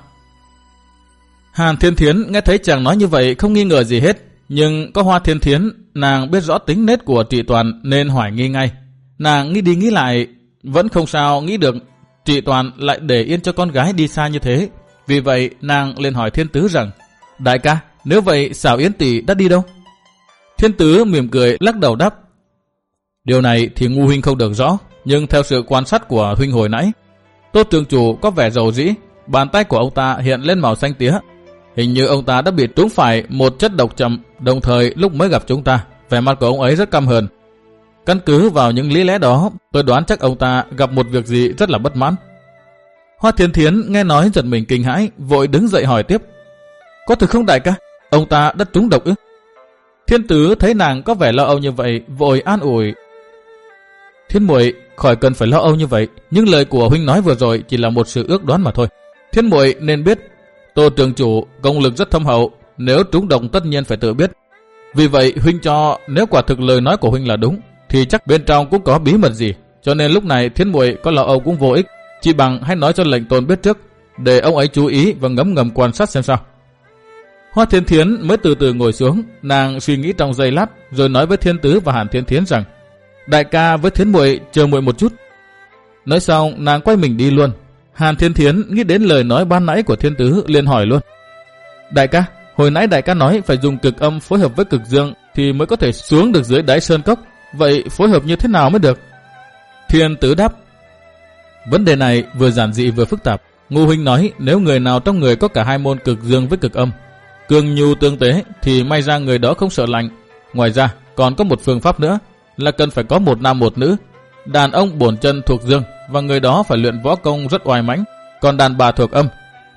Hàn Thiên Thiến nghe thấy chàng nói như vậy không nghi ngờ gì hết. Nhưng có Hoa Thiên Thiến, nàng biết rõ tính nết của Trị Toàn nên hoài nghi ngay. Nàng nghĩ đi nghĩ lại, vẫn không sao nghĩ được Trị Toàn lại để yên cho con gái đi xa như thế. Vì vậy nàng liền hỏi Thiên Tứ rằng: Đại ca, nếu vậy Sào Yến tỷ đã đi đâu? Thiên Tứ mỉm cười lắc đầu đáp: Điều này thì ngu huynh không được rõ, nhưng theo sự quan sát của huynh hồi nãy, Tô Trường Chủ có vẻ rầu rĩ, bàn tay của ông ta hiện lên màu xanh tía. Hình như ông ta đã bị trúng phải một chất độc trầm, đồng thời lúc mới gặp chúng ta, vẻ mặt của ông ấy rất căm hờn. Căn cứ vào những lý lẽ đó, tôi đoán chắc ông ta gặp một việc gì rất là bất mãn. Hoa Thiên Thiến nghe nói giật mình kinh hãi, vội đứng dậy hỏi tiếp: Có thực không đại ca? Ông ta đã trúng độc ư? Thiên Tứ thấy nàng có vẻ lo âu như vậy, vội an ủi: Thiên muội khỏi cần phải lo âu như vậy, nhưng lời của huynh nói vừa rồi chỉ là một sự ước đoán mà thôi. Thiên muội nên biết, Tô Trường Chủ công lực rất thâm hậu, nếu trúng độc tất nhiên phải tự biết. Vì vậy huynh cho nếu quả thực lời nói của huynh là đúng, thì chắc bên trong cũng có bí mật gì, cho nên lúc này Thiên muội có lo âu cũng vô ích, chỉ bằng hãy nói cho lệnh tôn biết trước, để ông ấy chú ý và ngấm ngầm quan sát xem sao. Hoa Thiên Thiến mới từ từ ngồi xuống, nàng suy nghĩ trong giây lát, rồi nói với Thiên Tứ và Hàn Thiên Thiến rằng: Đại ca với Thiên muội chờ muội một chút. Nói xong nàng quay mình đi luôn. Hàn Thiên Thiến nghĩ đến lời nói ban nãy của Thiên Tứ, liền hỏi luôn: Đại ca, hồi nãy đại ca nói phải dùng cực âm phối hợp với cực dương thì mới có thể xuống được dưới đáy sơn cốc, vậy phối hợp như thế nào mới được? Thiên Tứ đáp: Vấn đề này vừa giản dị vừa phức tạp. Ngô huynh nói nếu người nào trong người có cả hai môn cực dương với cực âm, cương nhu tương tế, thì may ra người đó không sợ lạnh. Ngoài ra còn có một phương pháp nữa, là cần phải có một nam một nữ. Đàn ông bổn chân thuộc dương và người đó phải luyện võ công rất oai mãnh, còn đàn bà thuộc âm,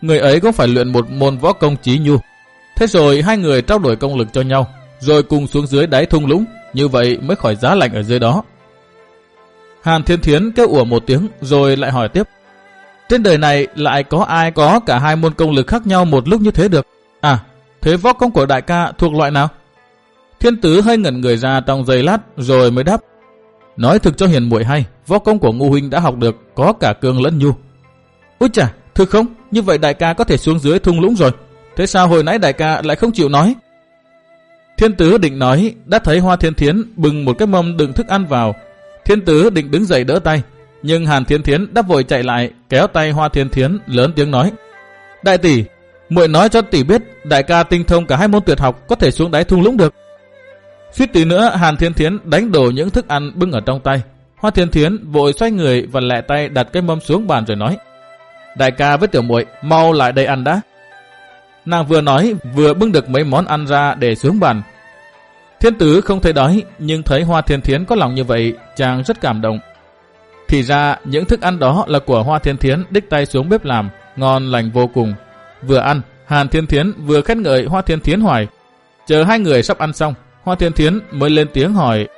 người ấy cũng phải luyện một môn võ công chí nhu. Thế rồi hai người trao đổi công lực cho nhau, rồi cùng xuống dưới đáy thung lũng, như vậy mới khỏi giá lạnh ở dưới đó. Hàn Thiên Thiến kêu ủa một tiếng rồi lại hỏi tiếp. Trên đời này lại có ai có cả hai môn công lực khác nhau một lúc như thế được? À, thế võ công của đại ca thuộc loại nào? Thiên Tứ hơi ngẩn người ra trong giây lát rồi mới đáp. Nói thực cho hiền muội hay, võ công của Ngô huynh đã học được có cả cương lẫn nhu. Úi chà, thực không? Như vậy đại ca có thể xuống dưới thung lũng rồi. Thế sao hồi nãy đại ca lại không chịu nói? Thiên Tứ định nói, đã thấy Hoa Thiên Thiến bưng một cái mâm đựng thức ăn vào. Thiên Tứ định đứng dậy đỡ tay, nhưng Hàn Thiên Thiến đã vội chạy lại kéo tay Hoa Thiên Thiến lớn tiếng nói. Đại tỷ, muội nói cho tỷ biết đại ca tinh thông cả hai môn tuyệt học, có thể xuống đáy thung lũng được. Suýt tí nữa Hàn Thiên Thiến đánh đổ những thức ăn bưng ở trong tay. Hoa Thiên Thiến vội xoay người và lẹ tay đặt cái mâm xuống bàn rồi nói. Đại ca với tiểu muội mau lại đây ăn đã. Nàng vừa nói vừa bưng được mấy món ăn ra để xuống bàn. Thiên Tứ không thấy đói, nhưng thấy Hoa Thiên Thiến có lòng như vậy, chàng rất cảm động. Thì ra những thức ăn đó là của Hoa Thiên Thiến đích tay xuống bếp làm, ngon lành vô cùng. Vừa ăn, Hàn Thiên Thiến vừa khen ngợi Hoa Thiên Thiến hoài. Chờ hai người sắp ăn xong, Hoa Thiên Thiến mới lên tiếng hỏi.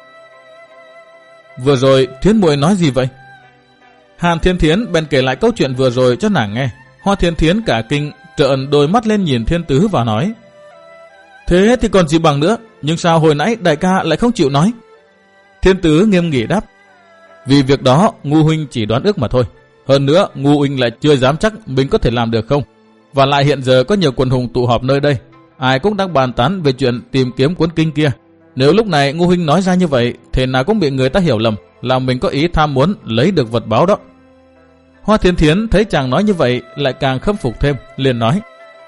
Vừa rồi Thiến muội nói gì vậy? Hàn Thiên Thiến bèn kể lại câu chuyện vừa rồi cho nàng nghe. Hoa Thiên Thiến cả kinh, trợn đôi mắt lên nhìn Thiên Tứ và nói. Thế thì còn gì bằng nữa, nhưng sao hồi nãy đại ca lại không chịu nói? Thiên Tứ nghiêm nghị đáp. Vì việc đó Ngu huynh chỉ đoán ước mà thôi. Hơn nữa Ngu huynh lại chưa dám chắc mình có thể làm được không. Và lại hiện giờ có nhiều quần hùng tụ họp nơi đây, ai cũng đang bàn tán về chuyện tìm kiếm cuốn kinh kia. Nếu lúc này Ngu huynh nói ra như vậy, thế nào cũng bị người ta hiểu lầm là mình có ý tham muốn lấy được vật báo đó. Hoa Thiên Thiến thấy chàng nói như vậy lại càng khâm phục thêm, liền nói.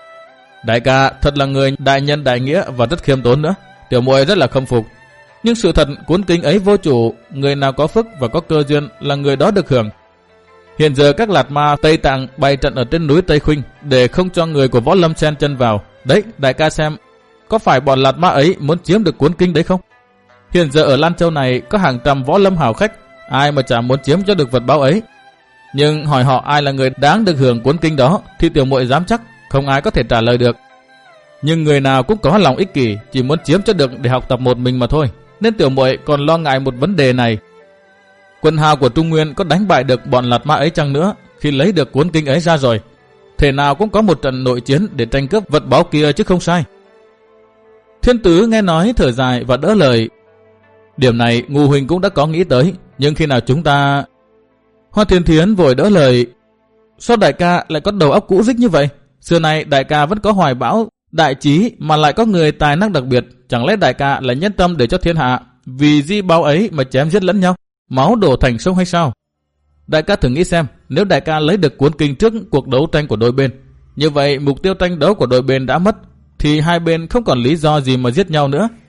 Đại ca thật là người đại nhân đại nghĩa và rất khiêm tốn nữa, tiểu muội rất là khâm phục. Nhưng sự thật cuốn kinh ấy vô chủ, người nào có phước và có cơ duyên là người đó được hưởng. Hiện giờ các lạt ma Tây Tạng bày trận ở trên núi Tây Khuynh để không cho người của Võ Lâm chen chân vào. Đấy, đại ca xem, có phải bọn lạt ma ấy muốn chiếm được cuốn kinh đấy không? Hiện giờ ở Lan Châu này có hàng trăm võ lâm hào khách, ai mà chả muốn chiếm cho được vật báo ấy. Nhưng hỏi họ ai là người đáng được hưởng cuốn kinh đó thì tiểu muội dám chắc không ai có thể trả lời được. Nhưng người nào cũng có lòng ích kỷ, chỉ muốn chiếm cho được để học tập một mình mà thôi, nên tiểu muội còn lo ngại một vấn đề này. Quân hào của Trung Nguyên có đánh bại được bọn lạt ma ấy chăng nữa, khi lấy được cuốn kinh ấy ra rồi, thể nào cũng có một trận nội chiến để tranh cướp vật báo kia chứ không sai. Thiên Tứ nghe nói thở dài và đỡ lời. Điểm này Ngu huynh cũng đã có nghĩ tới, nhưng khi nào chúng ta... Hoa Thiên Thiến vội đỡ lời. Sao đại ca lại có đầu óc cũ rích như vậy? Xưa nay đại ca vẫn có hoài bão đại trí, mà lại có người tài năng đặc biệt, chẳng lẽ đại ca lại nhân tâm để cho thiên hạ vì di báo ấy mà chém giết lẫn nhau, máu đổ thành sông hay sao? Đại ca thử nghĩ xem, nếu đại ca lấy được cuốn kinh trước cuộc đấu tranh của đôi bên, như vậy mục tiêu tranh đấu của đôi bên đã mất, thì hai bên không còn lý do gì mà giết nhau nữa.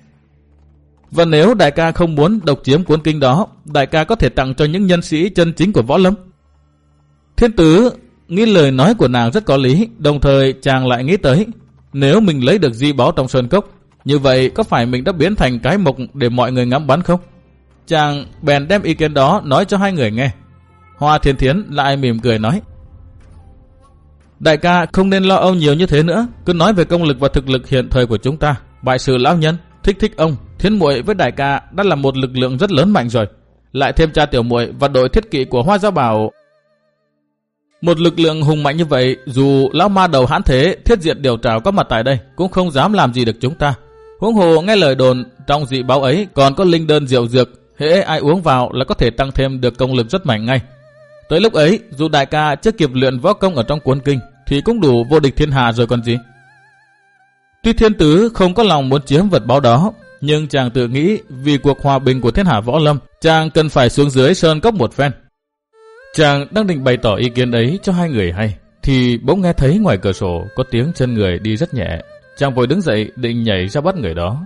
Và nếu đại ca không muốn độc chiếm cuốn kinh đó, đại ca có thể tặng cho những nhân sĩ chân chính của võ lâm. Thiên Tứ nghĩ lời nói của nàng rất có lý, đồng thời chàng lại nghĩ tới, nếu mình lấy được di báo trong sơn cốc, như vậy có phải mình đã biến thành cái mộc để mọi người ngắm bắn không? Chàng bèn đem ý kiến đó nói cho hai người nghe. Hoa Thiên Thiến lại mỉm cười nói. Đại ca không nên lo âu nhiều như thế nữa, cứ nói về công lực và thực lực hiện thời của chúng ta. Bại sự lão nhân, thích thích ông, Thiến muội với đại ca đã là một lực lượng rất lớn mạnh rồi. Lại thêm cha tiểu muội và đội thiết kỵ của Hoa Gia Bảo. Một lực lượng hùng mạnh như vậy, dù lão ma đầu hãn thế Thiết Diện Điều Trảo có mặt tại đây cũng không dám làm gì được chúng ta. Huống hồ nghe lời đồn trong dị báo ấy còn có linh đơn diệu dược, hễ ai uống vào là có thể tăng thêm được công lực rất mạnh ngay. Tới lúc ấy, dù đại ca chưa kịp luyện võ công ở trong cuốn kinh thì cũng đủ vô địch thiên hạ rồi còn gì. Tuy Thiên Tứ không có lòng muốn chiếm vật báo đó, nhưng chàng tự nghĩ vì cuộc hòa bình của thiên hạ võ lâm, chàng cần phải xuống dưới sơn cốc một phen. Chàng đang định bày tỏ ý kiến ấy cho hai người hay, thì bỗng nghe thấy ngoài cửa sổ có tiếng chân người đi rất nhẹ. Chàng vội đứng dậy định nhảy ra bắt người đó.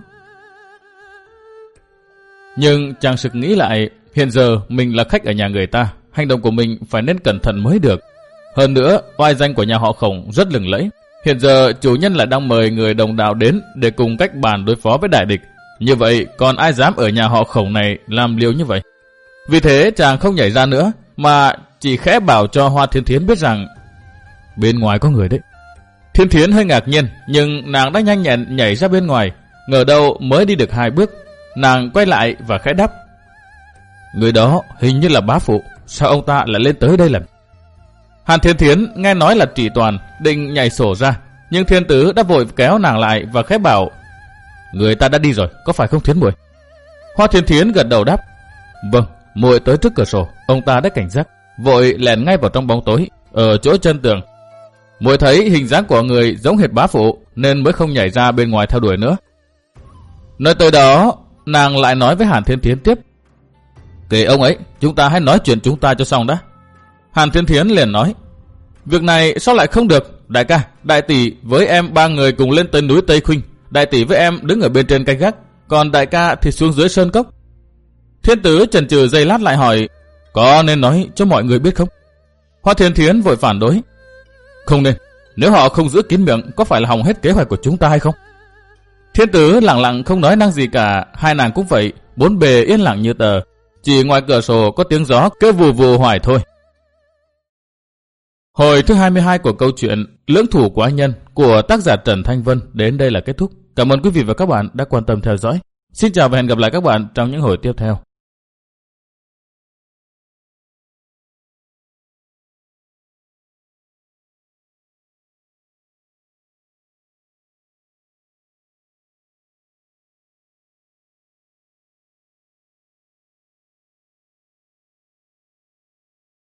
Nhưng chàng sực nghĩ lại, hiện giờ mình là khách ở nhà người ta, hành động của mình phải nên cẩn thận mới được. Hơn nữa, oai danh của nhà họ Khổng rất lừng lẫy. Hiện giờ chủ nhân lại đang mời người đồng đạo đến để cùng cách bàn đối phó với đại địch. Như vậy còn ai dám ở nhà họ Khổng này làm liều như vậy? Vì thế chàng không nhảy ra nữa, mà chỉ khẽ bảo cho Hoa Thiên Thiến biết rằng Bên ngoài có người đấy. Thiên Thiến hơi ngạc nhiên, nhưng nàng đã nhanh nhẹn nhảy ra bên ngoài. Ngờ đâu mới đi được hai bước, nàng quay lại và khẽ đáp: người đó hình như là bá phụ, sao ông ta lại lên tới đây làm? Hàn Thiên Thiến nghe nói là Trì Toàn định nhảy sổ ra, nhưng Thiên Tứ đã vội kéo nàng lại và khẽ bảo: người ta đã đi rồi, có phải không Thiến muội? Hoa Thiên Thiến gật đầu đáp: vâng, muội tới trước cửa sổ, ông ta đã cảnh giác, vội lẻn ngay vào trong bóng tối ở chỗ chân tường. Muội thấy hình dáng của người giống hệt bá phụ nên mới không nhảy ra bên ngoài theo đuổi nữa. Nơi tới đó, nàng lại nói với Hàn Thiên Thiến tiếp: kệ ông ấy, chúng ta hãy nói chuyện chúng ta cho xong đã. Hàn Thiên Thiến liền nói: việc này sao lại không được? Đại ca, đại tỷ với em ba người cùng lên tới núi Tây Khuynh, đại tỷ với em đứng ở bên trên canh gác, còn đại ca thì xuống dưới sơn cốc. Thiên Tứ chần chừ giây lát lại hỏi: có nên nói cho mọi người biết không? Hoa Thiên Thiến vội phản đối: không nên, nếu họ không giữ kín miệng có phải là hỏng hết kế hoạch của chúng ta hay không? Thiên Tứ lặng lặng không nói năng gì cả, hai nàng cũng vậy, bốn bề yên lặng như tờ, chỉ ngoài cửa sổ có tiếng gió kêu vù vù hoài thôi. Hồi thứ hai mươi hai của câu chuyện Lưỡng thủ quái nhân của tác giả Trần Thanh Vân đến đây là kết thúc. Cảm ơn quý vị và các bạn đã quan tâm theo dõi. Xin chào và hẹn gặp lại các bạn trong những hồi tiếp theo.